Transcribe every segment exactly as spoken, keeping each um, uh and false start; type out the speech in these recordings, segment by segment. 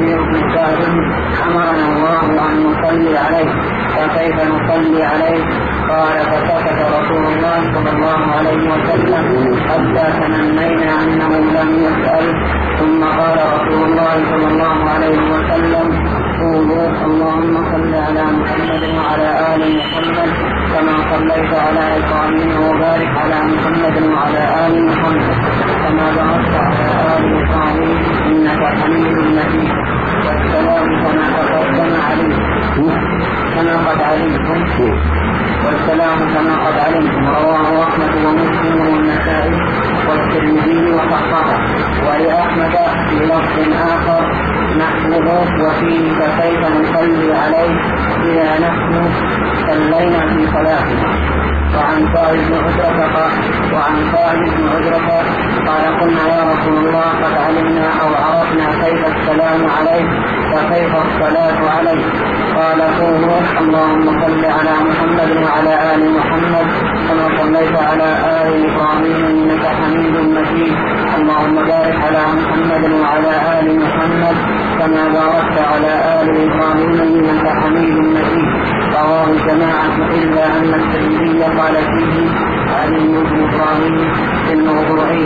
عامر بن سعد أمرنا الله أن نصلي عليه فكيف نصلي عليه؟ قال فسكت رسول الله صلى الله عليه وسلم حتى تمنينا أنه لم يسأل، ثم قال رسول الله صلى الله عليه وسلم قولوا اللهم صل على محمد وعلى آل محمد كما صليت على إبراهيم وبارك على محمد وعلى آل محمد كما باركت على آل إبراهيم إنك حميد مجيد. والسلام كما تقدم عليه كما قد علمتم والسلام كما قد علمتم. رواه أحمد ومسلم والنسائي والترمذي وصححه. ولأحمد في لفظ آخر نحوه وفيه فكيف نصلي عليه إذا نحن صلينا في صلاتنا. وعن سعد بن عجرة وعن سعد بن عجرة قال قلنا يا رسول الله قد علمنا أو عرفنا كيف السلام عليه وكيف الصلاة عليه؟ قال قولوا اللهم صل على محمد وعلى آل محمد كما صليت على آل إبراهيم إنك حميد مجيد. اللهم بارك على محمد وعلى آل محمد كما باركت على آل إبراهيم إنك حميد مجيد. رواه الجماعة إلا أن الترمذي قال فيه علي بن إبراهيم في الموضوعين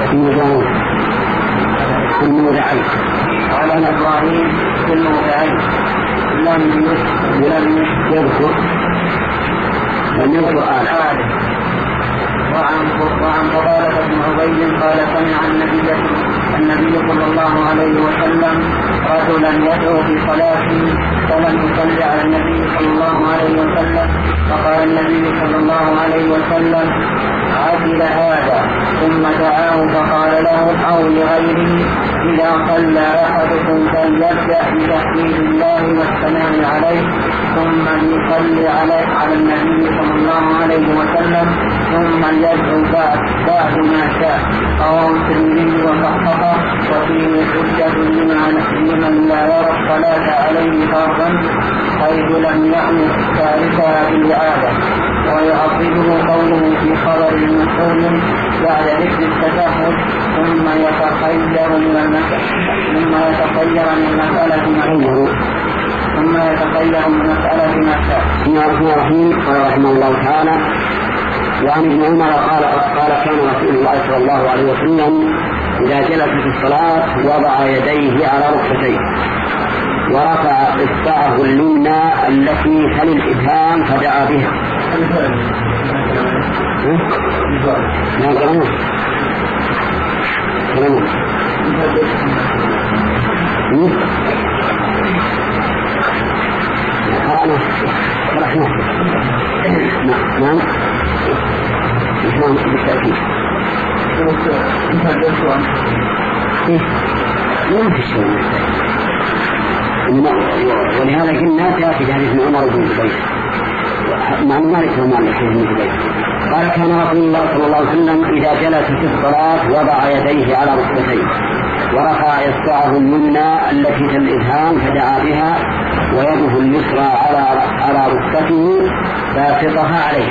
في الموضعين قال إبراهيم في الموضعين لم لم يذكر لم يذكر آل. وعن فضالة بن عبيد قال سمع النبي النبي صلى الله عليه وسلم رجلا يدعو في صلاته فلم يصلي على النبي صلى الله عليه وسلم فقال النبي صلى الله عليه وسلم عجل هذا، ثم دعاه فقال له أو لغيره إذا صلى أحدكم فليبدأ بتحميد الله والثناء عليه ثم يصلي عليه على النبي صلى الله عليه وسلم ثم يدعو بعد بعد ما شاء. رواه الترمذي وصححه. وفيه حجة لمن لا يرى الصلاة عليه فرضا حيث لم يأمر تاركها بالإعادة. ويعقبه قوله في خبر المسؤول بعد ذكر التشهد ثم يتخير من المسألة ثم يتخير من المسألة ما ثم يتخير من المسألة ما شاء. بسم الله الرحمن الرحيم. قال رحمه الله تعالى وعن ابن عمر قال قال كان رسول الله صلى الله عليه وسلم إذا جلس في الصلاة وضع يديه على ركبتيه ورفع إصبعه اليمنى التي تلي الإبهام فدعا بها. ما قرأنا قرأنا قرأنا قرأنا نعم نعم بالتأكيد ما في شيء. ولهذا قلنا تأتي حديث ابن عمر بن الزبير مع مالك ومالك بن الزبير قال كان رسول الله صلى الله عليه وسلم إذا جلس في الصلاة وضع يديه على ركبتيه ورفع إصبعه اليمنى التي تلي الإبهام فدعا بها ويده اليسرى على على ركبته باسطها عليه.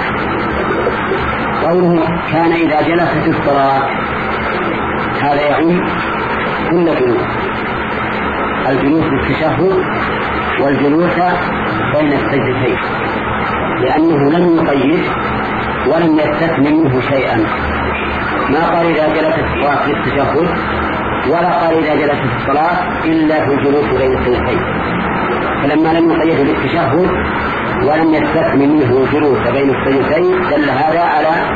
قوله كان إذا جلس في الصلاة هذا يعني كل جلوس، الجلوس بالتشهد والجلوس بين السجدتين، لأنه لم يقيد ولم يستثني منه شيئا. ما قال إذا جلس في الصلاة بالتشهد ولا قال إذا جلس في الصلاة إلا في الجلوس بين السجدتين، فلما لم يقيد بالتشهد ولم يستثني منه الجلوس بين السجدتين دل هذا على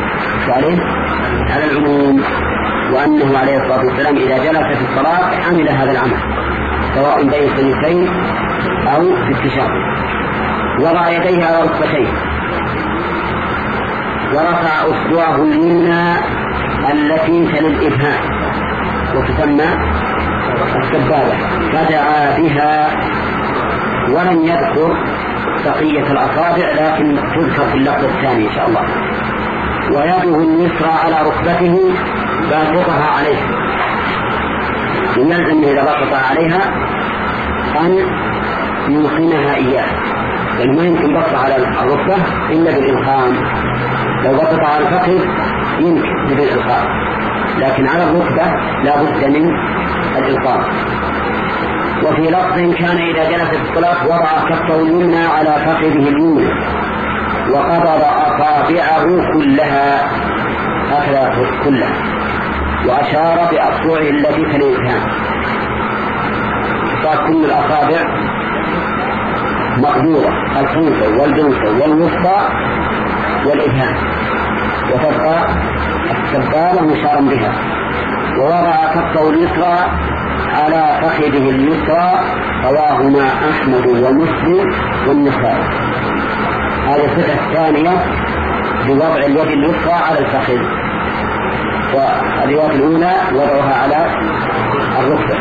على العموم، وأنه عليه الصلاة والسلام إذا جلس في الصلاة عمل هذا العمل سواء بين السجدتين أو في التشهد. وضع يديه على ركبتيه ورفع أصبعه اليمنى التي تلي الإبهام وتسمى السبابة فدعا بها، ولم يذكر بقية الأصابع لكن تذكر في اللفظ الثاني إن شاء الله. ويده اليسرى على ركبته باسطها عليه، يلزم إذا بسط عليها أن يلقنها إياه، لأنه ما يمكن بسط على الركبة إلا بالإلقام. لو بسط على الفخذ يمكن بالإلقام، لكن على الركبة لا بد من الإلقام. وفي لفظ كان إذا جلس في الصلاة وضع كفه اليمنى على فخذه اليمنى وقبض أصابعه كلها هكذا كلها وأشار بأصبعه التي كالإبهام. كل الأصابع مقبوضة، الخنصر والجنصر والوسطى والإبهام، وتبقى السبابة مشارا بها. ووضع كفه اليسرى على فخذه اليسرى رواهما أحمد ومسلم والنسائي. هذه الصفة الثانية بوضع اليد اليسرى على الفخذ، والرواية الأولى وضعها على الركبة.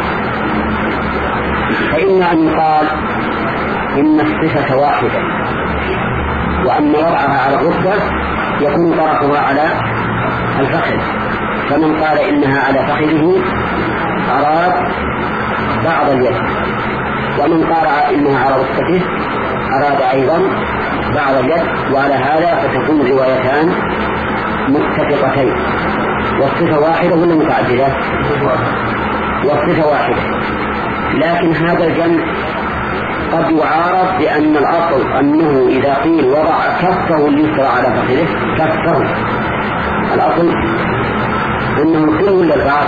فإما أن يقال إن الصفة واحدة وأن وضعها على الركبة يكون طرفها على الفخذ، فمن قال إنها على فخذه أراد بعض اليد، ومن قال إنها على ركبته أراد أيضا بعض اليد. وعلى هذا فتكون الروايتان متفقتين، والصفة واحدة ولا متعددة؟ والصفة واحدة، لكن هذا الجمع قد يعارض بأن الأصل أنه إذا قيل وضع كفه اليسرى على فخذه كفه، الأصل أنه الكل ولا البعض؟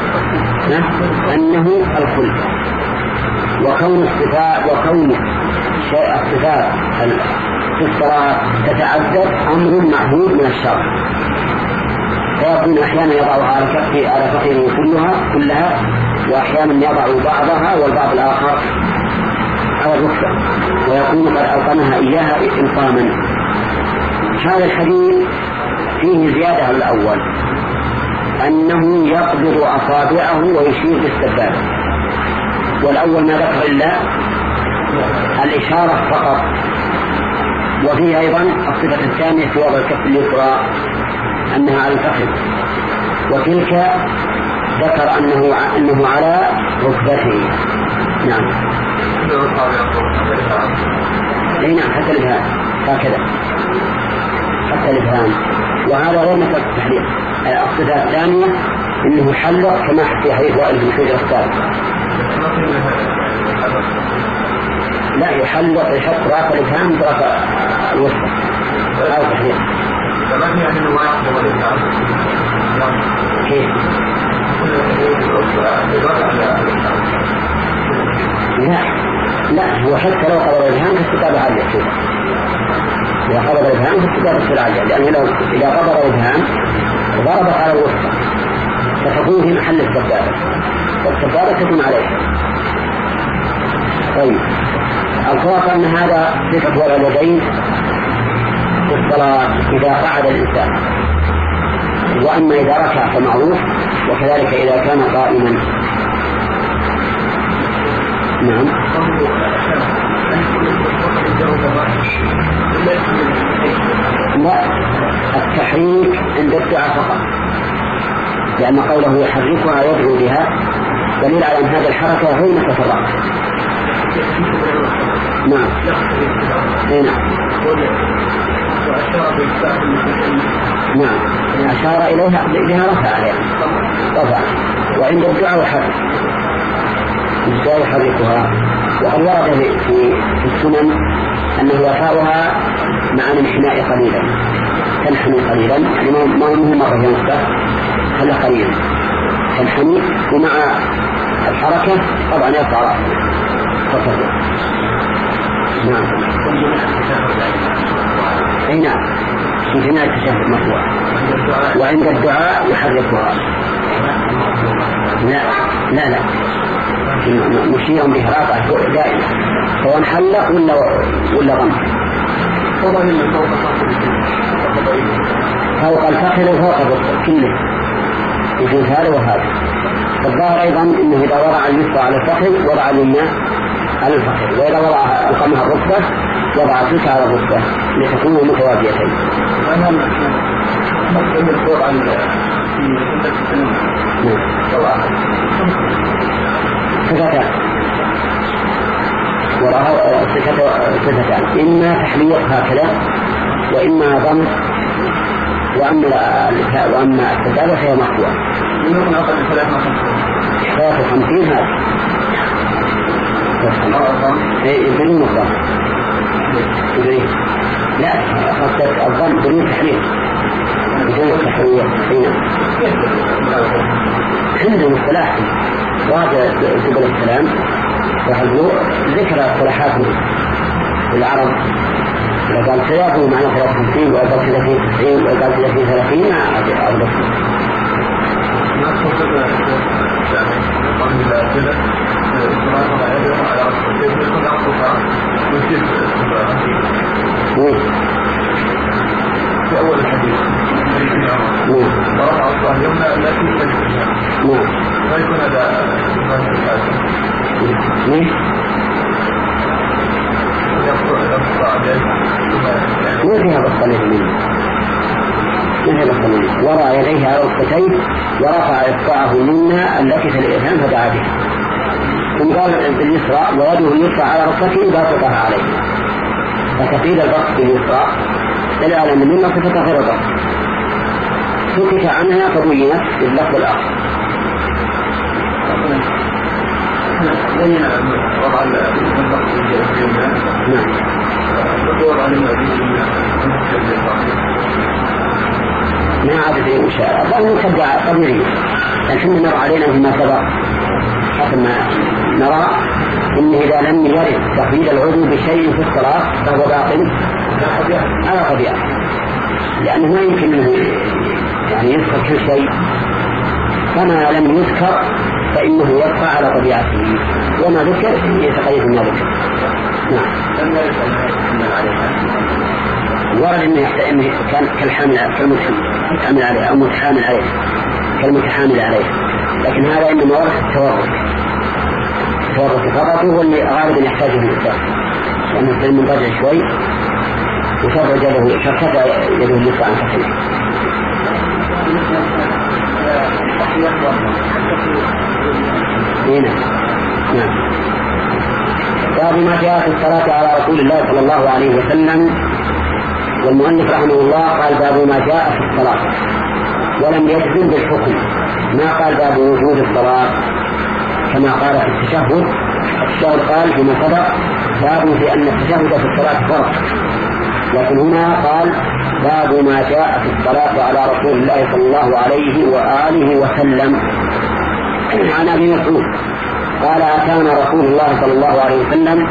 أنه الكل. وكون الصفات وكون شيء الصفات في الصلاة تتعدد أمر معهود من الشرع، فيكون أحيانا يضعها على كفه على فخذه كلها كلها وأحيانا يضع بعضها والبعض الآخر على الركبة، ويكون قد ألقمها إياها إلقاما. هذا الحديث فيه زيادة الأول أنه يقبض أصابعه ويشير بالسبابة، والأول ما ذكر إلا الإشارة فقط. وفيه أيضا الصفة الثانية في وضع الكف اليسرى أنها على الفخذ، وتلك ذكر أنه أنه على ركبته. نعم. أي نعم، حتى الإبهام هكذا، حتى الإبهام. وهذا غير مثل التحليق. الصفة الثانية أنه حلق كما في حديث وائل بن حجر السابق. لا يحلق، يحط راس الإبهام براس الوسطى. هذا تحليق. كيف؟ لا لا، هو حتى لو قبض الإبهام فالكتابة عالية شوف. إذا قبض الإبهام فالكتابة تصير عالية، لأنه لو إذا قبض الإبهام ضرب على الوسطى فتكون في محل السبابة، والسبابة تكون عليها. طيب، الخلاصة أن هذا صفة وضع اليدين في الصلاة إذا قعد الإنسان، وأما إذا ركع فمعروف، وكذلك إذا كان قائما. نعم. لا، التحريك عند الدعاء فقط، لأن قوله يحركها يدعو بها دليل على أن هذه الحركة غير متفرقة. نعم. نعم. نعم، أشار إليها بها رفع يعني رفع. وعند الدعاء يحرك لا يحركها. وقد ورد في السنن أنه يرفعها مع الانحناء قليلا، تنحني قليلا، يعني ما هو مرة ينصف هل قليلا تنحني، ومع الحركة طبعا يرفع رأسه فصل. نعم. أي نعم، في جميع التشهد مرفوع. وعند الدعاء يحركها. لا لا لا، مشيرا بإحراقه دائما، سواء حلق ولا ولا غمس. فوق الفخذ وفوق الركبة كله يجوز هذا وهذا. الظاهر أيضا أنه إذا وضع اليسرى على الفخذ وضع اليمنى على الفخذ، وإذا وضع ألقمها الركبة وضع تلك على الركبة لتكونوا متوازيتين. صفتان وراء صفتان، إما تحليق هكذا وإما ضم، وأما وأما السبابة فهي مقطوعة. ثلاثة وخمسين هذا بدون بدون تحرير بدون تحرير هنا عندهم اصطلاح واجه قبل السلام وحضور ذكر اصطلاحاتهم العرب وقال سياقه معنى ثلاثة وخمسين وقال كذا في تسعين وقال كذا في ثلاثين ما أعرف ما تفضل قبل الأسئلة الصلاة على على كيف يكون أقصى وكيف في أول الحديث ورفع الصلاة يمنى التي تجدها ما يكون هذا ليه؟ ما فيها بطلين منه ما فيها بطلين وضع يديه على ركبتيه ورفع إصبعه منا التي في الإبهام فدعا بها ثم قال باليسرى ويده اليسرى على ركبته باسطها عليه فتقيل البسط باليسرى دل على أن منا صفة غير البسط سكت عنها فبينت باللفظ الآخر بين وضع البسط باليسرى نعم ما عاد في مشاعر أظن تبدأ طبيعي لكن نرى علينا فيما سبق حتى ما نرى إن إذا لم يرد تقييد العضو بشيء في الصلاة فهو باطل على طبيعة لأنه ما يمكن أنه يعني يذكر كل شيء فما لم يذكر فإنه يبقى على طبيعته وما ذكر يتقيد ما ذكر. نعم ورد انه يحتمل كان كالحامل كالمتحامل عليه او متحامل عليه كالمتحامل عليه لكن هذا انما ورد التورط التورط فقط هو اللي غالبا يحتاجه الانسان لانه يعني المنضجع شوي وتفرج له فارتفع يده اليسرى عن فخذه. هنا نعم باب ما جاء في الصلاة على رسول الله صلى الله عليه وسلم. والمؤلف رحمه الله قال باب ما جاء في الصلاة ولم يجزم بالحكم ما قال باب وجود الصلاة كما قال في التشهد. التشهد قال فيما سبق باب في أن التشهد في الصلاة فرض لكن هنا قال باب ما جاء في الصلاة على رسول الله صلى الله عليه وآله وسلم. عن أبي مسعود قال أتانا رسول الله صلى الله عليه وسلم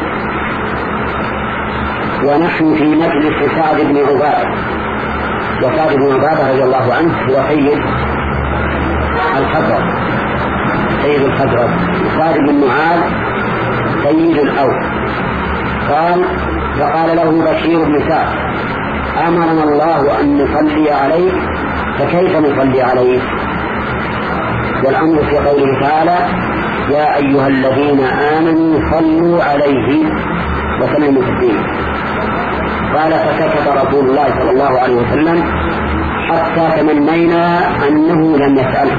ونحن في مجلس سعد بن عبادة وسعد بن عبادة رضي الله عنه هو سيد الخزرج سيد الخزرج سعد بن معاذ سيد الأوس. قال فقال له بشير بن سعد أمرنا الله أن نصلي عليك فكيف نصلي عليك؟ والأمر في قوله تعالى يا أيها الذين آمنوا صلوا عليه وسلموا تسليما. قال فسكت رسول الله صلى الله عليه وسلم حتى تمنينا أنه لم يسأله.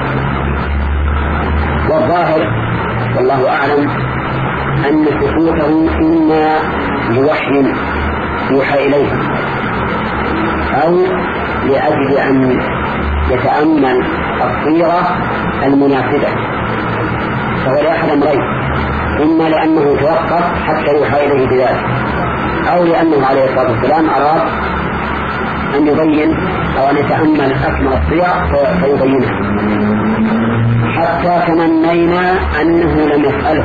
والظاهر والله أعلم أن سكوته إما لوحي يوحى إليه أو لأجل أن يتأمل الصيغة المناسبة فهو لأحد أمرين إما لأنه توقف حتى يوحى إليه بذلك أو لأنه عليه الصلاة والسلام أراد أن يبين أو أن يتأمل أكمل الصيغ فيبينها. حتى تمنينا أنه لم يسأله.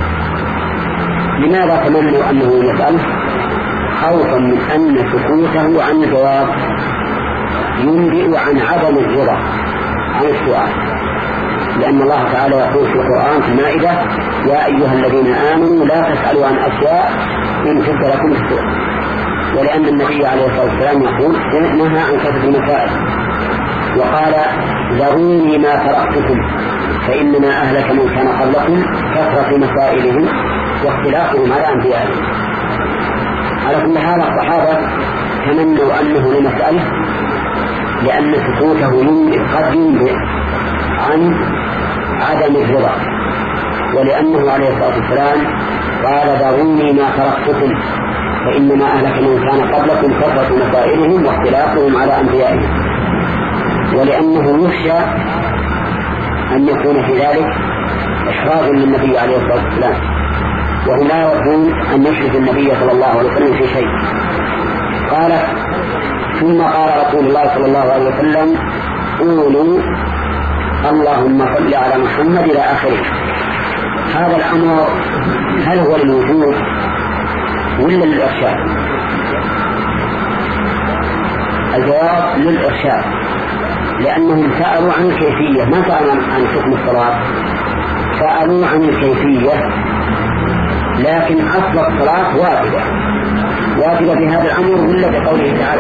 لماذا تمنوا أنه لم يسأله؟ خوفا من أن سكوته عن الجواب ينبئ عن عدم الرضا عن السؤال لأن الله تعالى يقول في القرآن في المائدة يا أيها الذين آمنوا لا تسألوا عن أشياء إن تبد لكم السؤال. ولأن النبي عليه الصلاة والسلام يقول نهى عن كثرة المسائل وقال ذروني ما تركتكم فإنما أهلك من كان قبلكم كثرة مسائلهم واختلافهم على أنبيائهم. على كل حال الصحابة تمنوا أنه لمسألة لأن سكوته قد ينبئ عن عدم الرضا ولأنه عليه الصلاة والسلام قال ذروني ما تركتكم فإنما أهلك من كان قبلكم كثرة مسائلهم واختلافهم على أنبيائهم. ولأنه يخشى أن يكون في ذلك إحراج للنبي عليه الصلاة والسلام وهم لا يرجون أن يشرك النبي صلى الله عليه وسلم في شيء. قال ثم قال رسول الله صلى الله عليه وسلم قولوا اللهم صل على محمد إلى آخره. هذا الأمر هل هو للوجوب ولا للإرشاد؟ الجواب للإرشاد، لأنهم سألوا عن الكيفية، ما سألوا عن حكم الصلاة، سألوا عن الكيفية، لكن أصل الصلاة واجبة واجبة بهذا الأمر ولا بقوله تعالى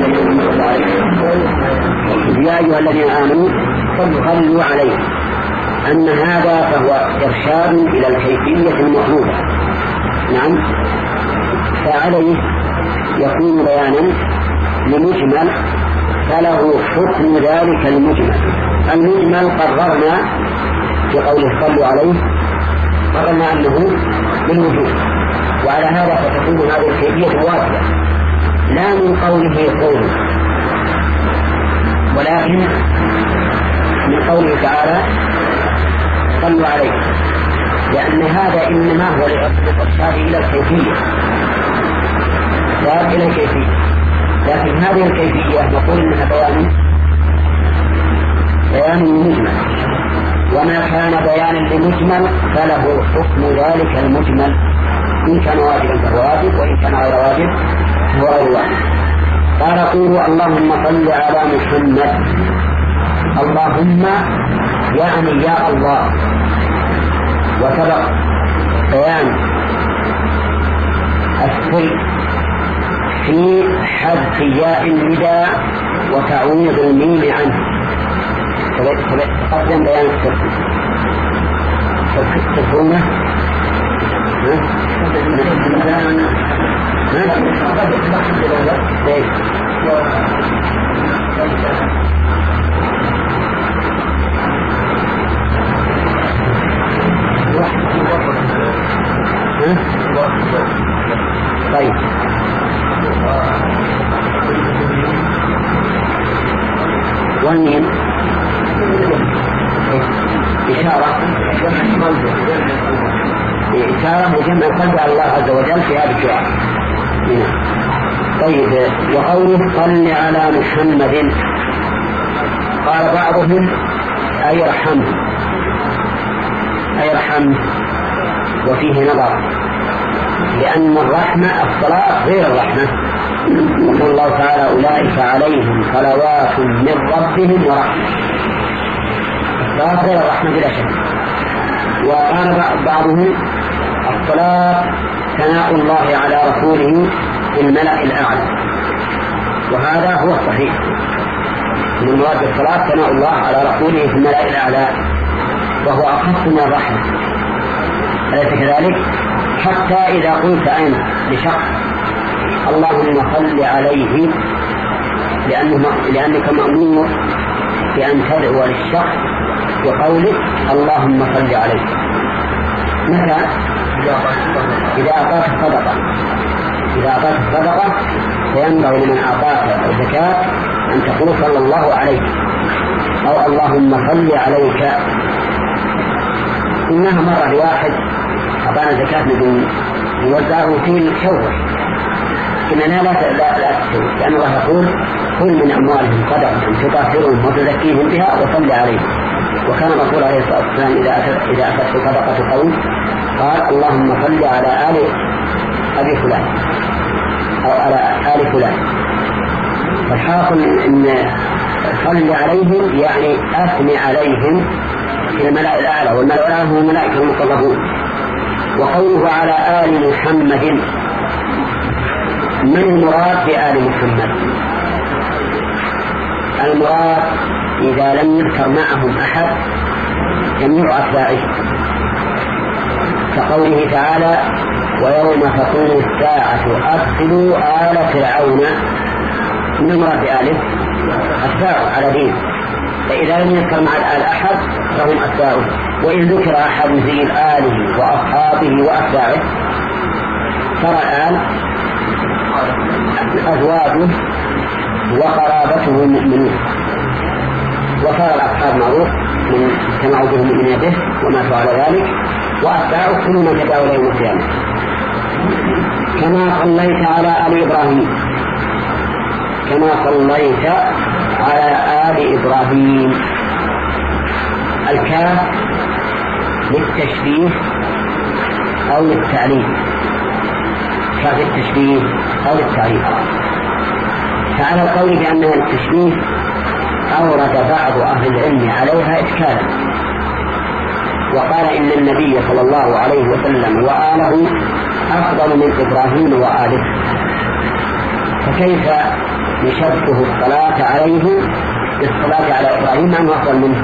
يا أيها الذين آمنوا صلوا عليه، أن هذا فهو إرشاد إلى الكيفية المطلوبة. نعم، فعليه يكون بيانا لمجمل فله حكم ذلك المجمل. المجمل قررنا بقوله صلوا عليه قررنا أنه بالوجوب، وعلى هذا فتكون هذه الكيفية واجبة لا من قوله قوله، ولكن من قوله تعالى صلوا عليه، لأن هذا إنما هو لإرشاد إلى الكيفية لا إلى الكيفية، لكن هذه الكيفية نقول إنها بيان بيان مجمل، وما كان بيانا لمجمل فله حكم ذلك المجمل، إن كان واجبا فهو واجب، وإن كان غير واجب فهو غير واجب. قال قولوا اللهم صل على محمد. اللهم يعني يا الله، وسبق بيان السر في حذف ياء النداء وتعويض الميم عنه، تقدم بيان السر تذكرونه طيب والمين إشارة إشارة وجمع القلب على الله عز وجل في هذا الدعاء. طيب، وقوله صل على محمد قال بعضهم أي رحمه أي رحمه، وفيه نظر، لأن الرحمة الصلاة غير الرحمة. يقول الله تعالى أولئك عليهم صلوات من ربهم ورحمة، الصلاة غير الرحمة بلا شك. وقال بعضهم الصلاة ثناء الله على رسوله في الملأ الأعلى، وهذا هو الصحيح، من مراد الصلاة ثناء الله على رسوله في الملأ الأعلى، وهو أخص من الرحمة، أليس كذلك؟ حتى إذا قلت أنت لشخص اللهم صل عليه، لأنه لأنك مأمور بأن تدعو للشخص بقولك اللهم صل عليه. مثلا إذا أعطاك الصدقة إذا أعطاك الصدقة فينبغي لمن أعطاك الزكاة أن تقول صلى الله عليه أو اللهم صل عليك. إنها مرة لواحد أعطانا زكاة بدون يوزعه في شوه، إننا لا لا لا تسوي، لأن الله يقول كل من أموالهم صدقة تطهرهم وتزكيهم بها وصل عليهم. وكان الرسول عليه الصلاة والسلام إذا أتت إذا أتت صدقة قوم قال اللهم صل على آل أبي فلان أو على آل فلان. فالحاصل إن صل عليهم يعني أثني عليهم في الملأ الأعلى، والملأ الأعلى هم الملائكة المقربون. وقوله على آل محمد، من المراد بآل محمد؟ المراد إذا لم يذكر معهم أحد جميع أتباعه، كقوله تعالى ويوم تقوم الساعة أدخلوا آل فرعون. من المراد بآله؟ أتباعه على دين، فإذا لم يذكر مع الآل أحد فهم أتباعه، وإن ذكر أحد مثل آله وأصحابه وأتباعه ترى الآل أزواجه وقرابته المؤمنون، وصار الأصحاب معروف من كما عودهم من به وما على ذلك، وأتباعه كل من تبعه يوم القيامة. كما صليت على آل إبراهيم، كما صليت على آل إبراهيم. الكاف للتشبيه أو للتعليم، كاف التشبيه أو للتعليم. فعلى القول بأنها للتشبيه أورد بعض أهل العلم عليها إشكالا، وقال إن النبي صلى الله عليه وسلم وآله أفضل من إبراهيم وآله، فكيف يشبه الصلاة عليه بالصلاة على إبراهيم من أفضل منه؟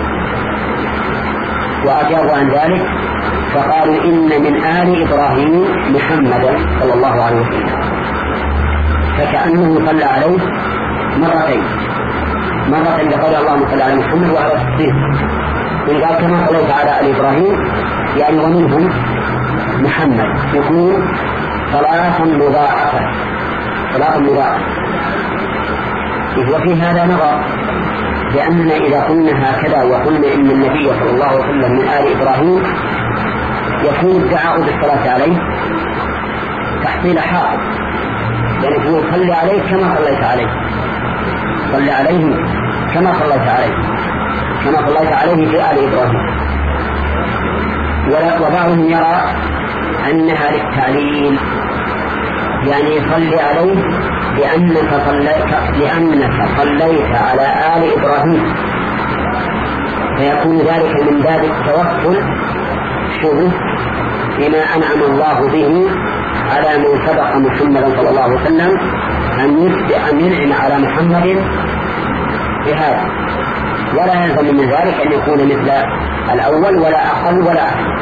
وأجابوا عن ذلك فقالوا إن من آل إبراهيم محمدا صلى الله عليه وسلم، فكأنه صلى عليه مرتين، مرة لقول اللهم صل على محمد وعلى الصديق، إن قال كما صليت على آل إبراهيم يعني ومنهم محمد، يكون صلاة مضاعفة، صلاة مضاعفة. وفي هذا نظر، لأن إذا قلنا هكذا وقلنا إن النبي صلى الله عليه وسلم من آل إبراهيم يكون الدعاء بالصلاة عليه تحصيل حاصل، يعني يقول صل عليه كما صليت عليه، صل عليه كما صليت عليه، كما صليت عليه في آل إبراهيم. وبعضهم يرى أنها للتعليل، يعني صل عليه لأنك صليت, لأنك صليت على آل إبراهيم، فيكون ذلك من باب التوكل شبه بما أنعم الله به على من سبق محمدا صلى الله عليه وسلم أن ينعم على محمد بهذا، ولا يلزم من ذلك أن يكون مثل الأول ولا أقل ولا أكثر،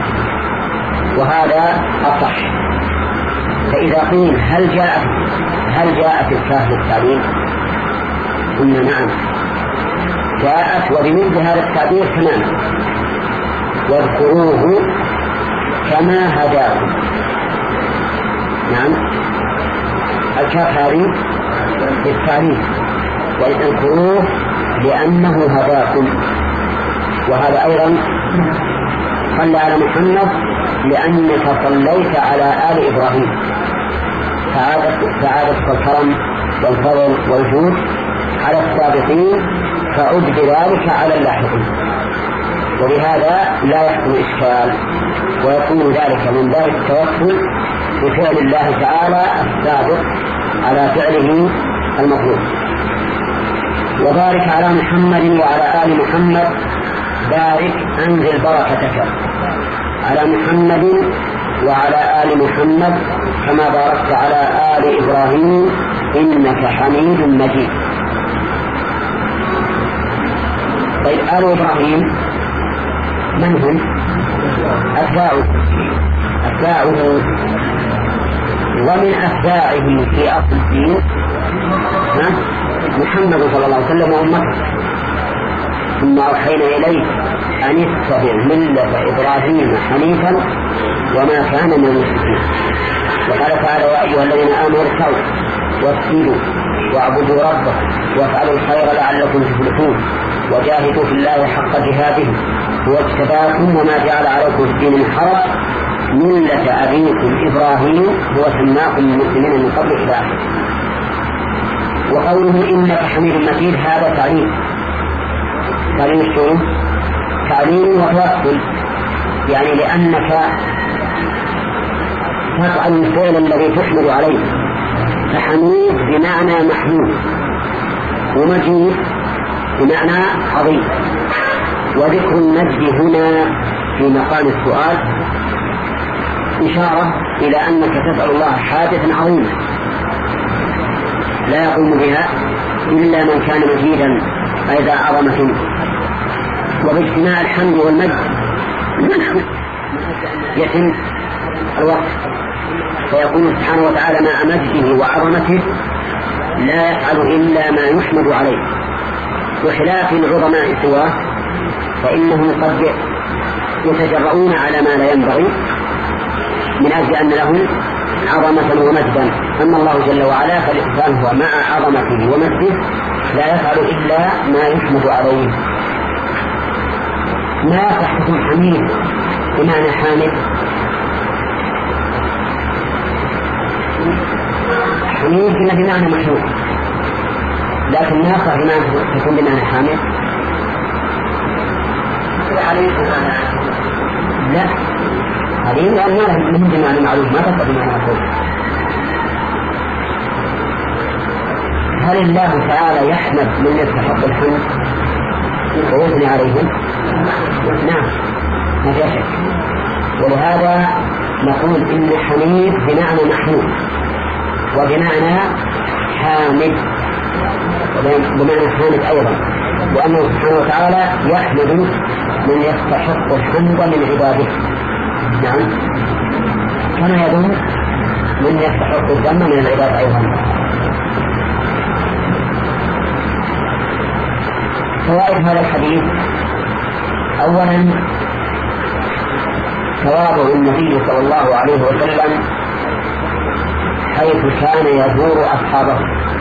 وهذا الصح. فإذا قيل هل جاءت هل جاءت الكاف للتعليل؟ قلنا نعم جاءت، وبمثل هذا التعبير تماما، واذكروه كما هداكم. نعم الكاف هذه للتعليل، واذكروه لأنه هداكم، وهذا أيضا صلى على محمد لأنك صليت على آل إبراهيم، فعادت الكرم والفضل والجود على السابقين فعد بذلك على اللاحقين، ولهذا لا يحصل إشكال، ويكون ذلك من باب التوكل بفعل الله تعالى السابق على فعله المطلوب. وبارك على محمد وعلى آل محمد، بارك أنزل بركتك على محمد وعلى آل محمد كما باركت على آل إبراهيم إنك حميد مجيد. طيب آل إبراهيم من هم؟ أتباعه أتباعه ومن أتباعه في أصل الدين محمد صلى الله عليه وسلم وأمته، ثم أوحينا إليه أن اتبع ملة إبراهيم حنيفا وما كان من المشركين. وقال تعالى يا أيها الذين آمنوا اركعوا واسجدوا واعبدوا ربكم وافعلوا الخير لعلكم تفلحون وجاهدوا في الله حق جهاده هو اجتباكم وما جعل عليكم في الدين من حرج ملة أبيكم إبراهيم هو سماكم المسلمين من قبل إلى آخره. وقوله إنك حميد مجيد هذا تعليم، تعليم الشؤون، تعليم وتوكل، يعني لأنك تفعل الفعل الذي تحمد عليه، فحميد بمعنى محمود، ومجيد بمعنى عظيم. وذكر المجد هنا في مقام السؤال إشارة إلى أنك تسأل الله حاجة عظيمة لا يقوم بها إلا من كان مجيدا أي ذا عظمة. وباجتماع الحمد والمجد يتم الوقت، فيقول سبحانه وتعالى مع مجده وعظمته لا يفعل إلا ما يحمد عليه، بخلاف العظماء سواه فإنهم قد يتجرؤون على ما لا ينبغي من أجل أن لهم عظمة ومجدا. أما الله جل وعلا فهو مع عظمته ومجده لا يفعل إلا ما يحمد عليه. ما تحكم حميد بمعنى حامد؟ حميد بمعنى محمود، لكن ناصح بمعنى تكون بمعنى حامل. لا حليم لأن ما من بمعنى معلوم ما تبقى بمعنى مفهوم. هل الله تعالى يحمد من يستحق الحمد ويثني عليهم؟ نعم ما في شك. ولهذا نقول إن حميد بمعنى محمود وبمعنى حامد بمعنى حامد أيضا، لأنه سبحانه وتعالى يحمد من يستحق الحمد من عباده. نعم كما يدوم من يستحق الذم من العباد أيضا. فوائد هذا الحديث: أولا تواضع النبي صلى الله عليه وسلم حيث كان يزور أصحابه.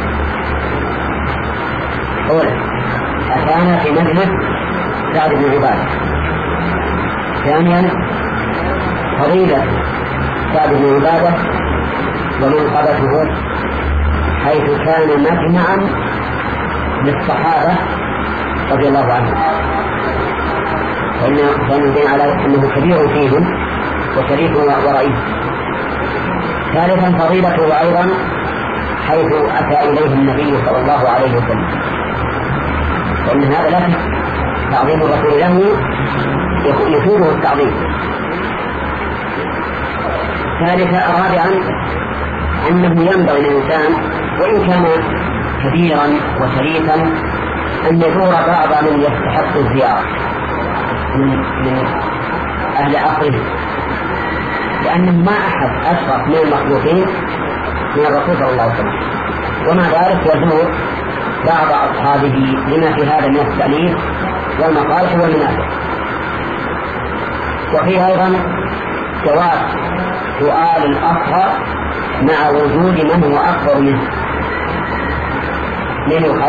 أولا أتانا في مجلس سعد بن عبادة. ثانيا فضيلة سعد بن عبادة ومنقبته حيث كان مجمعا للصحابة رضي الله عنهم، فإنه يدين على أنه كبير فيهم وشريف ورئيس. ثالثا فضيلته أيضا حيث أتى إليه النبي صلى الله عليه وسلم، وأن هذا لا تعظيم الرسول له يفوده التعظيم. ثالثا رابعا أنه ينبغي للإنسان وإن كان كبيرا وشريفا أن يزور بعض من يستحق الزيارة من, من أهل عصره، لأنه ما أحد أشرف من المخلوقين من الرسول صلى الله عليه وسلم، ومع ذلك يزور بعض أصحابه لما في هذا من التأليف والمصالح والمنافع. وفي أيضا جواز سؤال الأصغر مع وجود من هو أكبر منه. من يؤخذ؟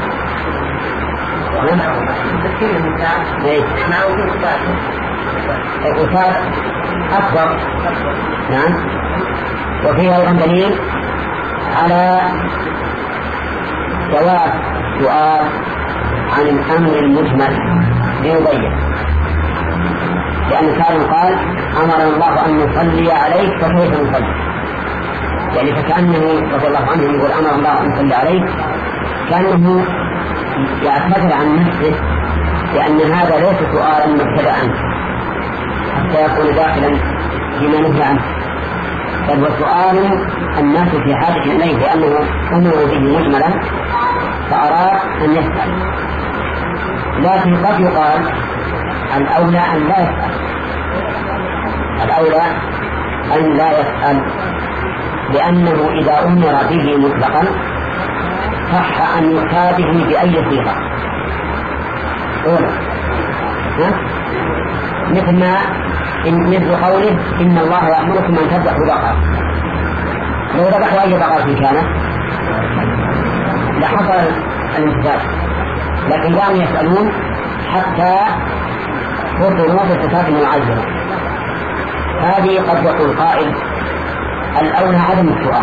الأستاذ أكبر. نعم. وفيها أيضا دليل على جواز سؤال عن الأمر المجمل ليبين، لأن كان قال أمر الله أن نصلي عليك فكيف نصلي، يعني فكأنه رضي الله عنه يقول أمر الله أن نصلي عليك، كأنه يعتذر عن نفسه لأن هذا ليس سؤالا مبتدأ حتى يكون داخلا فيما نهي عنه، بل هو سؤال الناس في حاجة إليه لأنه أمروا به مجملا فأراد أن يسأل. لكن قد يقال الأولى أن لا يسأل، الأولى أن لا يسأل لأنه إذا أمر به مطلقا صح أن يؤتى به بأي صيغة. مثل ما مثل قوله إن الله يأمركم أن تذبحوا بقرة، لو ذبحوا أي بقرة كانت لحصل الامتثال، لكن كانوا يسألون حتى فطروا بصفات معينة. هذه قد يقول قائل الأولى عدم السؤال،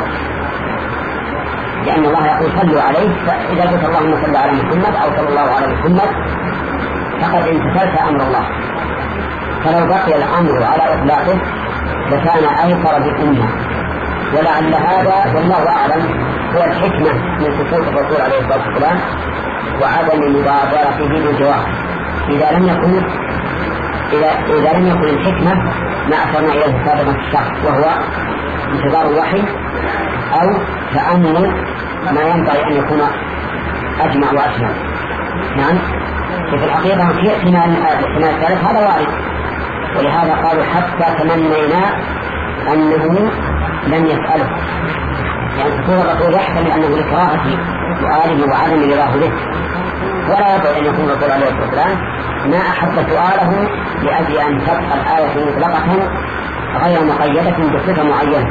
لأن الله يقول صلوا عليه، فإذا قلت اللهم صل على محمد أو صلى الله على محمد فقد امتثلت أمر الله، فلو بقي الأمر على إطلاقه لكان أيسر بالأمة. ولعل هذا والله أعلم هو الحكمة من سلوك الرسول عليه الصلاة والسلام وعدم مبادرته بالجواب. إذا لم يكن إذا إذا لم يكن الحكمة ما أشرنا إليه سابقا في الشرح، وهو انتظار الوحي أو تأمل ما ينبغي أن يكون أجمع وأشمل. نعم. في الحقيقة في احتمال الثالث هذا وارد، ولهذا قالوا حتى تمنينا أنه لم يسأله، يعني تكون الرسول يحتمل أنه لكراهة سؤاله وعدم رضاه به، ولا يبعد أن يكون الرسول عليه الصلاة والسلام ما أحب سؤاله لأجل أن تبقى الآية مطلقة غير مقيدة بصفة معينة.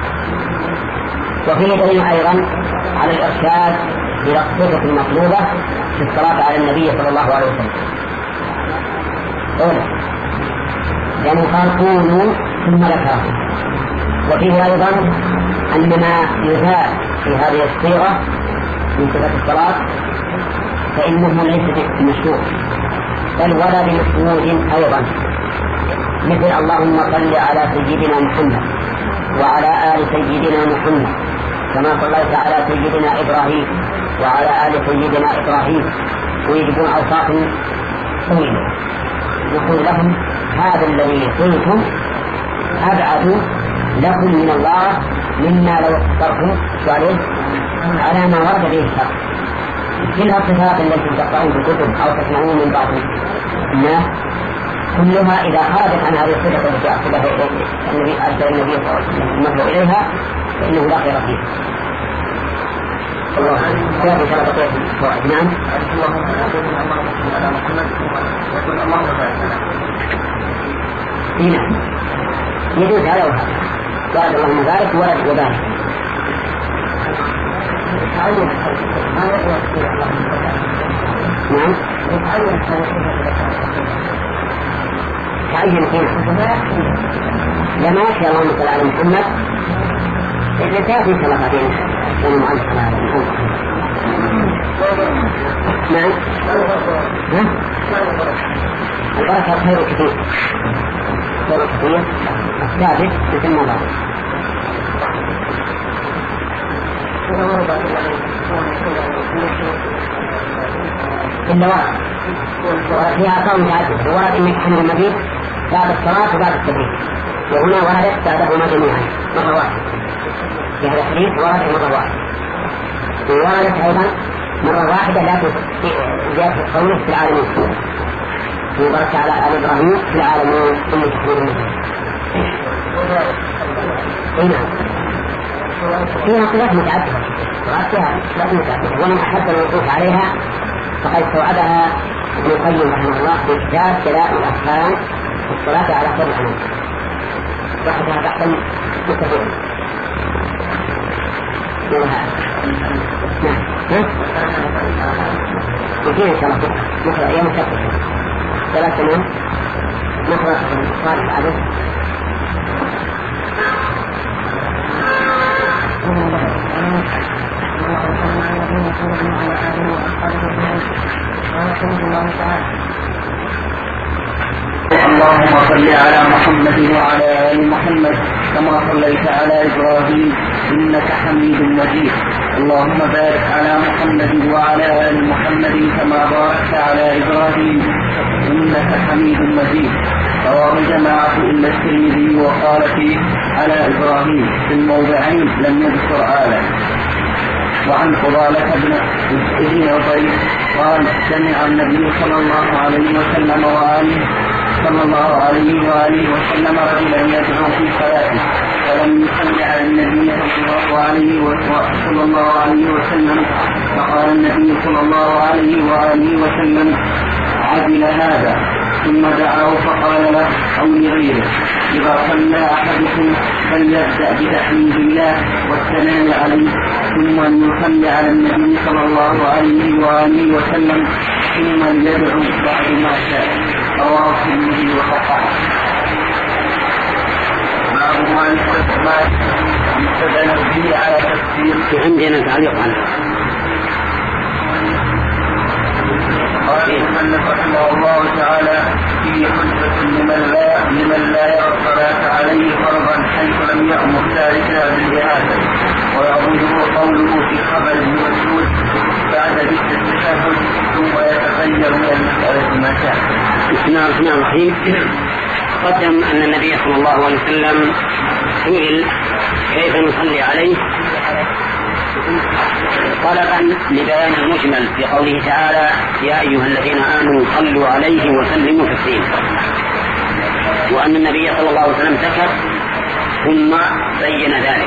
وفيه دليل أيضا على الإرشاد إلى الصفة المطلوبة في الصلاة على النبي صلى الله عليه وسلم. أولا لأنه قال قولوا ثم ذكره. وفيه أيضا أن ما يزال في هذه الصيغة من صفة الصلاة فإنه ليس بمشروع بل ولا بمشروع أيضا، مثل اللهم صل على سيدنا محمد وعلى آل سيدنا محمد كما صليت على سيدنا إبراهيم وعلى آل سيدنا إبراهيم، ويجبون أوصاف طويلة. نقول لهم هذا الذي قلتم أبعد لكم من الله مما لو اخترتم عليه على ما ورد به الشرع. كلها الصفات التي تقرؤون بكتب أو تسمعون من بعض الناس كلها إذا خرجت عن هذه الصفة التي أرسلها النبي أرسل النبي صلى الله عليه وسلم إليها فإنه لا خير فيه. الله كيف شرط الفوائد؟ نعم. نعم يجوز هذا وهذا، ورد اللهم بارك ورد وبارك. نعم تعين فينا لما يكفي اللهم صل على محمد إذا تأتي صلاتين كانوا معلق على هذا محمد. نعم البركة خير كثير خير كثير الثابت مثل ما بعد إلا واحد فيها قوم تعدد. ورد إنك حمد المجيد بعد الصلاة وبعد التبريك، وهنا وردت بعدهما جميعا مرة واحدة. في هذا الحديث وردت مرة واحدة، ووردت أيضا مرة واحدة لكن زيادة قوله في العالمين وبركة على آل إبراهيم في العالمين ثم تحمد المجيد. نعم فيها صفات متعددة فيها صفات متعددة، ومن أحب الوقوف عليها فقد استوعبها ابن القيم رحمه الله في كتاب جلاء الأفهام في الصلاة على خير الأنام، وحدها بحثا متفقا. نعم وفيها إن شاء الله نقرأ يوم السبت ثلاث سنين نقرأ صالح العدد. اللهم صل على محمد وعلى آل محمد كما صليت على إبراهيم إنك حميد مجيد. اللهم بارك على محمد وعلى آل محمد كما باركت على إبراهيم إنك حميد مجيد. رواه الجماعة إلا الترمذي وقال فيه على إبراهيم في الموضعين لم يذكر آله. وعن فضالة بن ابن عبيد قال سمع النبي صلى الله عليه وسلم وآله صلى الله عليه وآله وسلم رجلا يدعو في صلاته فلم يصل على النبي صلى الله عليه وصلى الله عليه وسلم، فقال النبي صلى الله عليه وآله وسلم عدل هذا، ثم دعاه فقال له أو لغيره إذا صلى أحدكم فليبدأ بتحميد الله والثناء عليه ثم يصلي على النبي صلى الله عليه وآله وسلم ثم يدعو بعد ما شاء. رواه الترمذي وصححه. باب ما يستدل به على تفسير. عندنا تعليق عنه. قال المؤلف رحمه الله تعالى فيه حجة لمن لا لمن لا يرى الصلاة عليه فرضا حيث لم يأمر ذلك بالإعادة، ويعوده قوله في خبر ابن مسعود بعد ذكر التشهد ثم يتغير من المسألة ما شاء. بسم الله الرحمن الرحيم. قدم أن النبي صلى الله عليه وسلم سئل كيف نصلي عليه طلبا لبيان المجمل في قوله تعالى يا أيها الذين آمنوا صلوا عليه وسلموا تسليما، وأن النبي صلى الله عليه وسلم سكت ثم بين ذلك.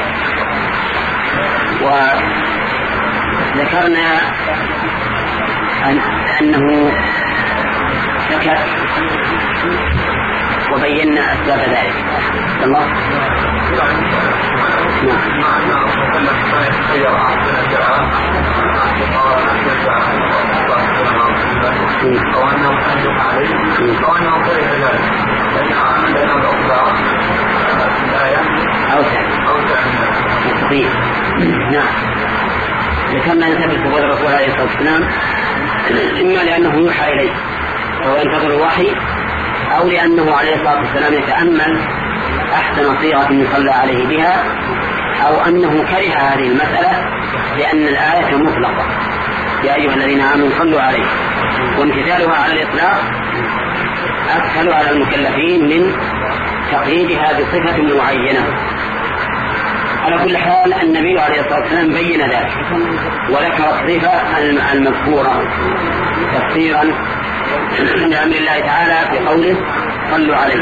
وذكرنا أن أنه سكت وبينا أسباب ذلك. الله نعم. ذكرنا أن ثبت قول الرسول عليه الصلاة والسلام إما لأنه يوحى إليه فهو ينتظر الوحي، أو لأنه عليه الصلاة والسلام يتأمل أحسن صيغة يصلى عليه بها، أو أنه كره هذه المسألة لأن الآية مطلقة يا أيها الذين آمنوا صلوا عليه، وامتثالها على الإطلاق أسهل على المكلفين من تقييدها بصفة معينة. على كل حال النبي عليه الصلاة والسلام بين ذلك وذكر الصفة المذكورة تفسيرا لأمر الله تعالى بقوله صلوا عليه.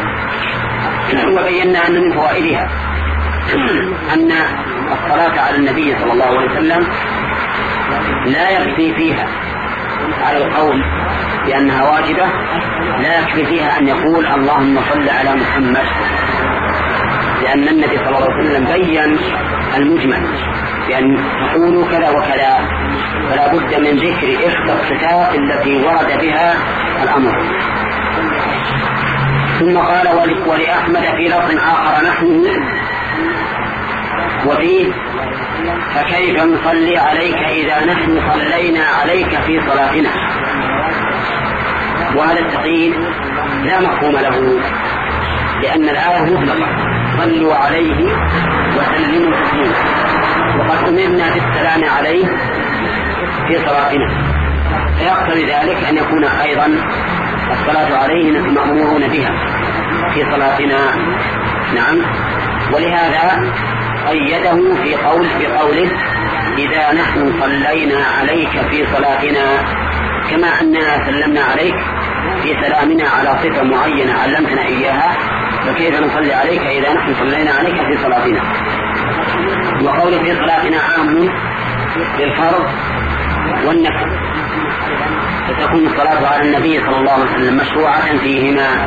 وبينا أن من فوائدها أن الصلاة على النبي صلى الله عليه وسلم لا يكفي فيها على القول بأنها واجبة، لا يكفي فيها أن يقول اللهم صل على محمد، لأن النبي صلى الله عليه وسلم بين المجمل بأن تقولوا كذا وكذا، فلا بد من ذكر إحدى الصفات التي ورد بها الأمر. ثم قال ولأحمد في لفظ آخر نحن وفيه فكيف نصلي عليك إذا نحن صلينا عليك في صلاتنا. وهذا التقييد لا مفهوم له لأن الآية مطلقة صلوا عليه وسلموا تسليما، وقد أمرنا بالسلام عليه في صلاتنا، فيقتضي ذلك أن يكون أيضا الصلاة عليه مأمورون بها في صلاتنا. نعم، ولهذا قيده في قول بقوله إذا نحن صلينا عليك في صلاتنا، كما أننا سلمنا عليك في سلامنا على صفة معينة علمتنا إياها، فكيف نصلي عليك إذا نحن صلينا عليك في صلاتنا. وقوله في صلاتنا عام للفرض والنفل، فتكون الصلاة على النبي صلى الله عليه وسلم مشروعة فيهما.